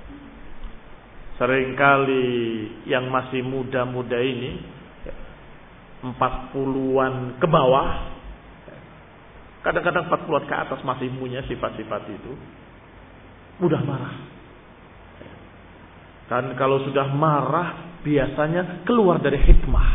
Speaker 1: Seringkali yang masih muda-muda ini, empat puluhan ke bawah, kadang-kadang empat puluhan ke atas, masih punya sifat-sifat itu, mudah marah. Dan kalau sudah marah biasanya keluar dari hikmah.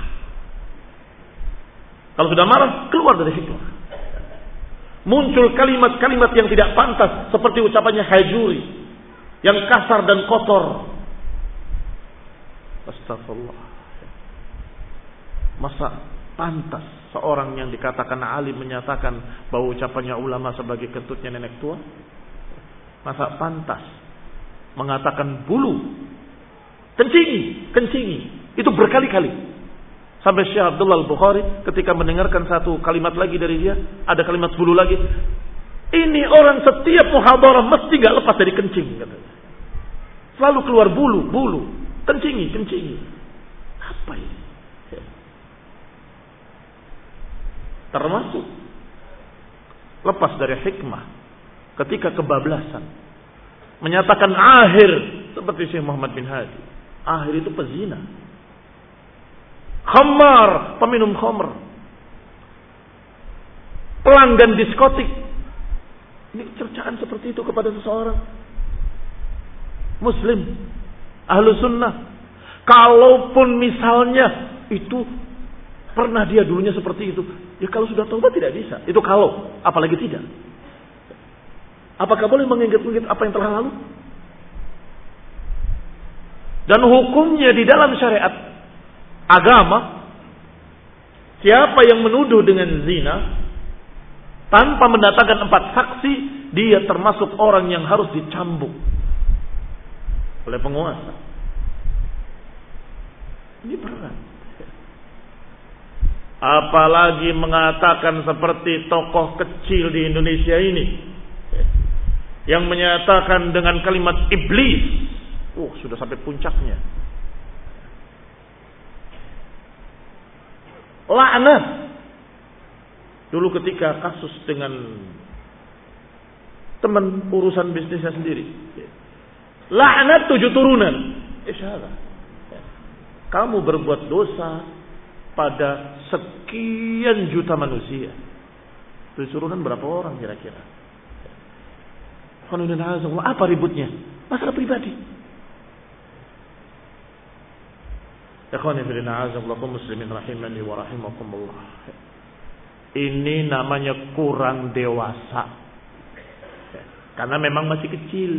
Speaker 1: Kalau sudah marah keluar dari hikmah, muncul kalimat-kalimat yang tidak pantas, seperti ucapannya Hajuri yang kasar dan kotor. Astagfirullah. Masa pantas seorang yang dikatakan alim menyatakan bahwa ucapannya ulama sebagai kentutnya nenek tua? Masa pantas mengatakan bulu, kencingi, kencingi, itu berkali-kali. Sampai Syekh Abdullah Al-Bukhari ketika mendengarkan satu kalimat lagi dari dia, ada kalimat bulu lagi. Ini orang setiap muhadarah mesti gak lepas dari kencing, katanya. Selalu keluar bulu, bulu, kencingi, kencingi. Apa ini? Termasuk lepas dari hikmah ketika kebablasan menyatakan akhir, seperti Syekh Muhammad bin Hadi, akhir itu pezina. khamar, peminum khamr, pelanggan diskotik. Ini cercaan seperti itu kepada seseorang muslim, ahlu sunnah. Kalaupun misalnya itu pernah dia dulunya seperti itu, ya kalau sudah taubat tidak bisa. Itu kalau, apalagi tidak. Apakah boleh mengingat-ingat apa yang telah lalu? Dan hukumnya di dalam syariat agama, siapa yang menuduh dengan zina tanpa mendatangkan empat saksi, dia termasuk orang yang harus dicambuk oleh penguasa. Ini berat. Apalagi mengatakan seperti tokoh kecil di Indonesia ini yang menyatakan dengan kalimat iblis. Oh, sudah sampai puncaknya. Laknat. Dulu ketika kasus dengan teman urusan bisnisnya sendiri. Laknat tujuh turunan. Isyarat. Kamu berbuat dosa pada sekian juta manusia. Tujuh turunan berapa orang kira-kira? Apa ributnya? Masalah pribadi. Ikhwani fillah, a'azakumullah muslimin rahimani wa rahimakumullah. Ini namanya kurang dewasa. Karena memang masih kecil.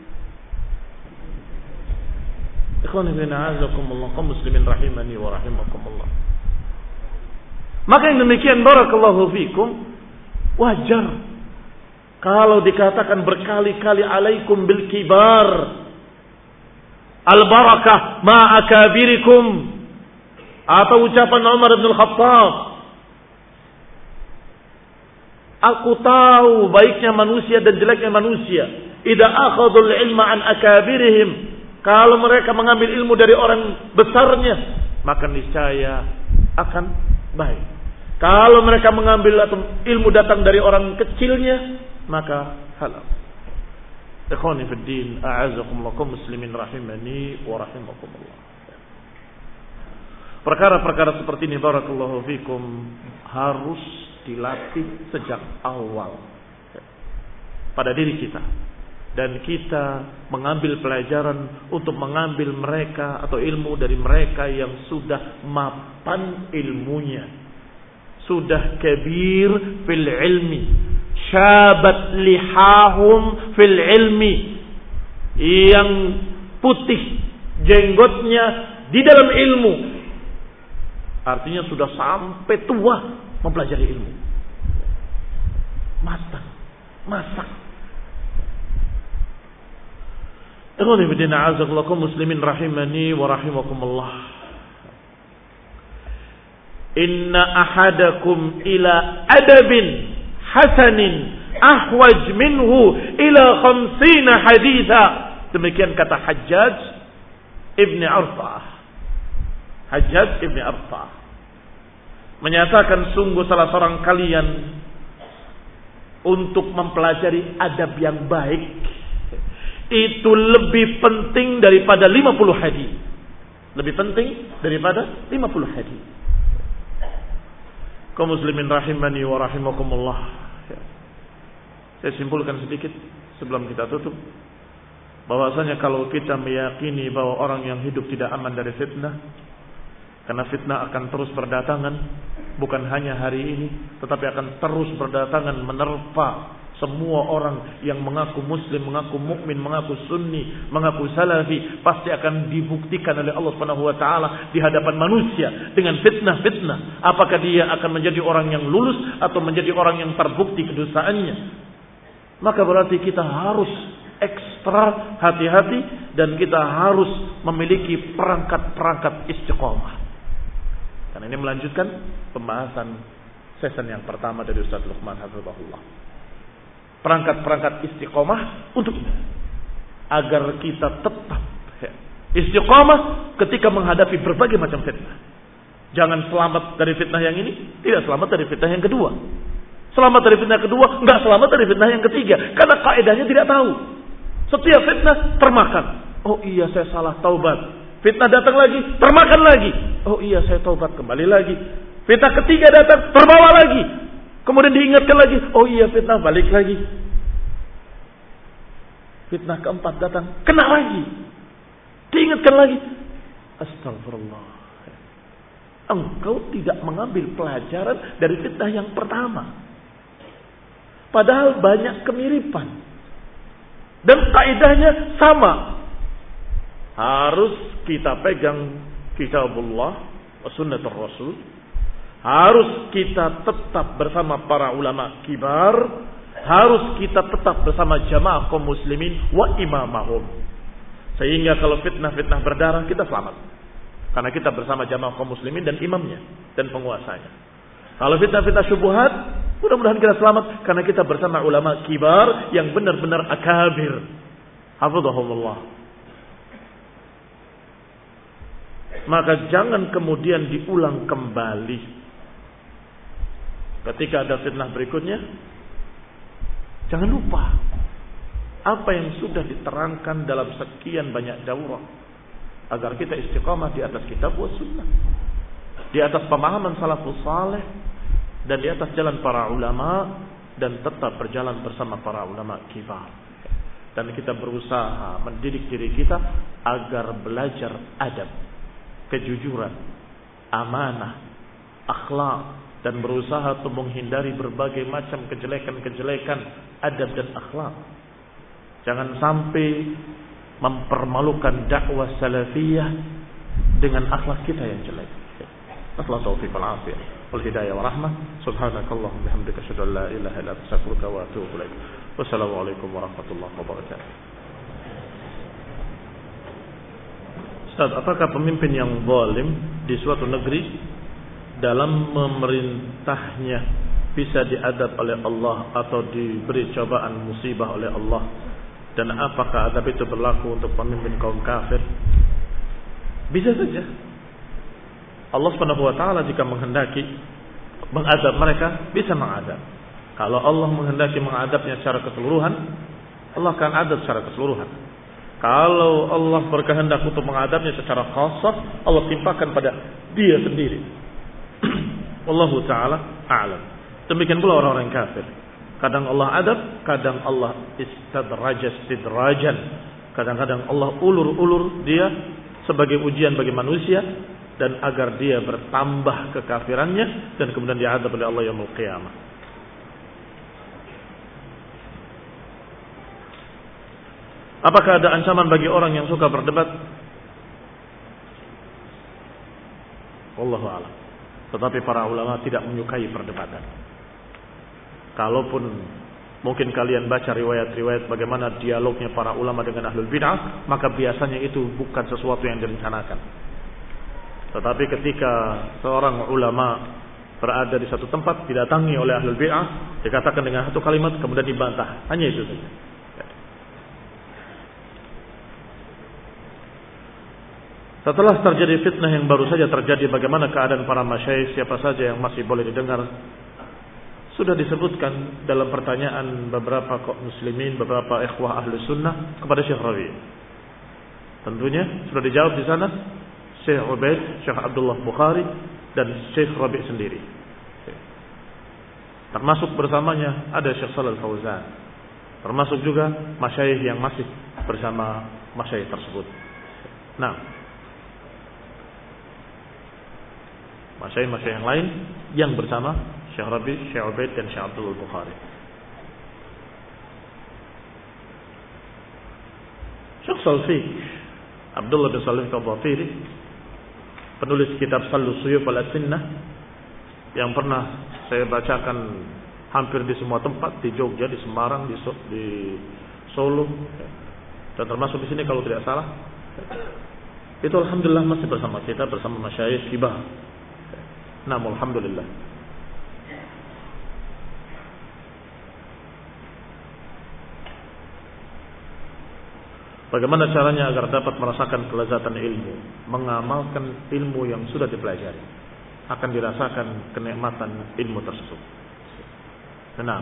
Speaker 1: Ikhwani fillah, a'azakumullah muslimin rahimani wa rahimakumullah. Maka yang demikian barakallahu fikum, wajar kalau dikatakan berkali-kali alaikum bil kibar, al barakah ma akabirikum, atau ucapan Umar bin Khattab, aku tahu baiknya manusia dan jeleknya manusia, idza akhadul ilma an akabirihim, kalau mereka mengambil ilmu dari orang besarnya, maka niscaya akan baik. Kalau mereka mengambil atau ilmu datang dari orang kecilnya, maka halal. Ikhwani fid din, a'azakumullah muslimin rahimani wa rahimakumullah. Perkara-perkara seperti ini barakallahu fikum harus dilatih sejak awal pada diri kita, dan kita mengambil pelajaran untuk mengambil mereka atau ilmu dari mereka yang sudah mapan ilmunya, sudah kabir fil ilmi, syabat lihahum fil ilmi, yang putih jenggotnya di dalam ilmu, artinya sudah sampai tua mempelajari ilmu, matang, masak. Ikhwani fillah, a'azakumullah muslimin rahimani wa rahimakumullah. Inna ahadakum ila adabin hasanin ahwaj minhu ila khamsina haditha. Demikian kata Hajjaj ibn Arfah. Hajjaj ibn Arfah menyatakan, sungguh salah seorang kalian untuk mempelajari adab yang baik itu lebih penting daripada lima puluh hadis. Lebih penting daripada lima puluh hadis. Kaum muslimin rahimani wa rahimakumullah. Saya simpulkan sedikit sebelum kita tutup, bahwasanya kalau kita meyakini bahwa orang yang hidup tidak aman dari fitnah, karena fitnah akan terus berdatangan, bukan hanya hari ini, tetapi akan terus berdatangan menerpa semua orang yang mengaku muslim, mengaku mukmin, mengaku sunni, mengaku salafi, pasti akan dibuktikan oleh Allah Subhanahu wa taala di hadapan manusia dengan fitnah-fitnah. Apakah dia akan menjadi orang yang lulus atau menjadi orang yang terbukti kedosaannya? Maka berarti kita harus ekstra hati-hati dan kita harus memiliki perangkat-perangkat istiqomah. Karena ini melanjutkan pembahasan season yang pertama dari Ustaz Luqman hafizahullah. Perangkat-perangkat istiqomah untuk ini, agar kita tetap istiqomah ketika menghadapi berbagai macam fitnah. Jangan selamat dari fitnah yang ini, tidak selamat dari fitnah yang kedua. Selamat dari fitnah kedua, enggak selamat dari fitnah yang ketiga, karena kaidahnya tidak tahu. Setiap fitnah termakan. Oh iya, saya salah, taubat. Fitnah datang lagi, termakan lagi. Oh iya, saya taubat, kembali lagi. Fitnah ketiga datang, terbawa lagi. Kemudian diingatkan lagi, oh iya fitnah, balik lagi. Fitnah keempat datang, kena lagi. Diingatkan lagi. Astagfirullah. Engkau tidak mengambil pelajaran dari fitnah yang pertama. Padahal banyak kemiripan. Dan kaidahnya sama. Harus kita pegang kitabullah wa sunnatur rasul. Harus kita tetap bersama para ulama kibar. Harus kita tetap bersama jamaah kaum muslimin wa imamahum. Sehingga kalau fitnah-fitnah berdarah kita selamat. Karena kita bersama jamaah kaum muslimin dan imamnya dan penguasanya. Kalau fitnah-fitnah syubhat, mudah-mudahan kita selamat karena kita bersama ulama kibar yang benar-benar akabir. Hafizahumullah. Maka jangan kemudian diulang kembali. Ketika ada fitnah berikutnya, jangan lupa apa yang sudah diterangkan dalam sekian banyak daurah agar kita istiqamah di atas kitab wa sunnah, di atas pemahaman salafus saleh dan di atas jalan para ulama, dan tetap berjalan bersama para ulama kibar. Dan kita berusaha mendidik diri kita agar belajar adab, kejujuran, amanah, akhlak, dan berusaha untuk menghindari berbagai macam kejelekan-kejelekan adab dan akhlak. Jangan sampai mempermalukan dakwah salafiyah dengan akhlak kita yang jelek. Nasallahu taufiq wal afiyah wal hidayah wa rahmah. Subhanakallahumma bihamdika asyhadu an la ilaha illa anta astaghfiruka wa atubu ilaik. Wassalamualaikum warahmatullahi wabarakatuh. Ustaz, apakah pemimpin yang zalim di suatu negeri dalam memerintahnya bisa diadab oleh Allah atau diberi cobaan musibah oleh Allah? Dan apakah adab itu berlaku untuk pemimpin kaum kafir? Bisa saja. Allah Subhanahu wa taala jika menghendaki mengadab mereka, bisa mengadab. Kalau Allah menghendaki mengadabnya secara keseluruhan, Allah akan adab secara keseluruhan. Kalau Allah berkehendak untuk mengadabnya secara khassah, Allah timpakan pada dia sendiri. Wallahu taala a'lam. Demikian pula orang-orang kafir. Kadang Allah adab, kadang Allah istadraj istidrajan. Kadang-kadang Allah ulur-ulur dia sebagai ujian bagi manusia dan agar dia bertambah kekafirannya dan kemudian diadab oleh Allah yaumul qiyamah. Apakah ada ancaman bagi orang yang suka berdebat? Wallahu a'lam. Tetapi para ulama tidak menyukai perdebatan. Kalaupun mungkin kalian baca riwayat-riwayat bagaimana dialognya para ulama dengan ahlul bid'ah, maka biasanya itu bukan sesuatu yang direncanakan. Tetapi ketika seorang ulama berada di satu tempat, didatangi oleh ahlul bid'ah, dikatakan dengan satu kalimat kemudian dibantah. Hanya itu saja. Setelah terjadi fitnah yang baru saja terjadi, bagaimana keadaan para masyayikh, siapa saja yang masih boleh didengar? Sudah disebutkan dalam pertanyaan beberapa kaum muslimin, beberapa ikhwah ahli sunnah kepada Syekh Rabi. Tentunya sudah dijawab di sana Syekh Ubaid, Syekh Abdullah Bukhari dan Syekh Rabi sendiri. Termasuk bersamanya ada Syekh Shalal Fauzan. Termasuk juga masyayikh yang masih bersama masyayikh tersebut. Nah, masyayikh-masyayikh yang lain yang bersama Syekh Rabi, Syekh Ubaid dan Syekh Abdul Bukhari. Syekh Salfi Abdullah bin Salih Al-Dhafiri, penulis kitab Sallu Suyuf al-Asinnah, yang pernah saya bacakan hampir di semua tempat, di Jogja, di Semarang, di, so- di Solo, dan termasuk di sini kalau tidak salah. Itu alhamdulillah masih bersama kita, bersama masyayikh kibar. Nah, alhamdulillah. Bagaimana caranya agar dapat merasakan kelezatan ilmu? Mengamalkan ilmu yang sudah dipelajari. Akan dirasakan kenikmatan ilmu tersebut. Nah,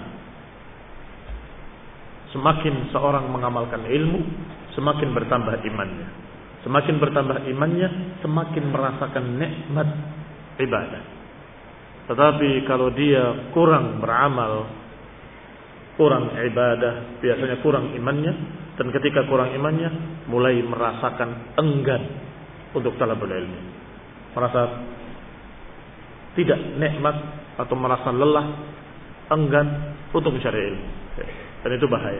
Speaker 1: semakin seorang mengamalkan ilmu, semakin bertambah imannya. Semakin bertambah imannya, semakin merasakan nikmat ibadah. Tetapi kalau dia kurang beramal, kurang ibadah, biasanya kurang imannya, dan ketika kurang imannya, mulai merasakan enggan untuk talabul ilmi, merasa tidak nikmat atau merasa lelah, enggan untuk mencari ilmu, dan itu bahaya.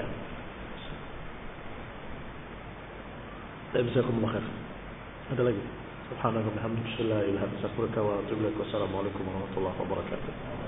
Speaker 1: Tak bisa kemulakan. Ada lagi. Subhanallah, alhamdulillah, la ilaha illa anta, astaghfiruka wa atubu ilaik. Wassalamualaikum warahmatullahi wabarakatuh.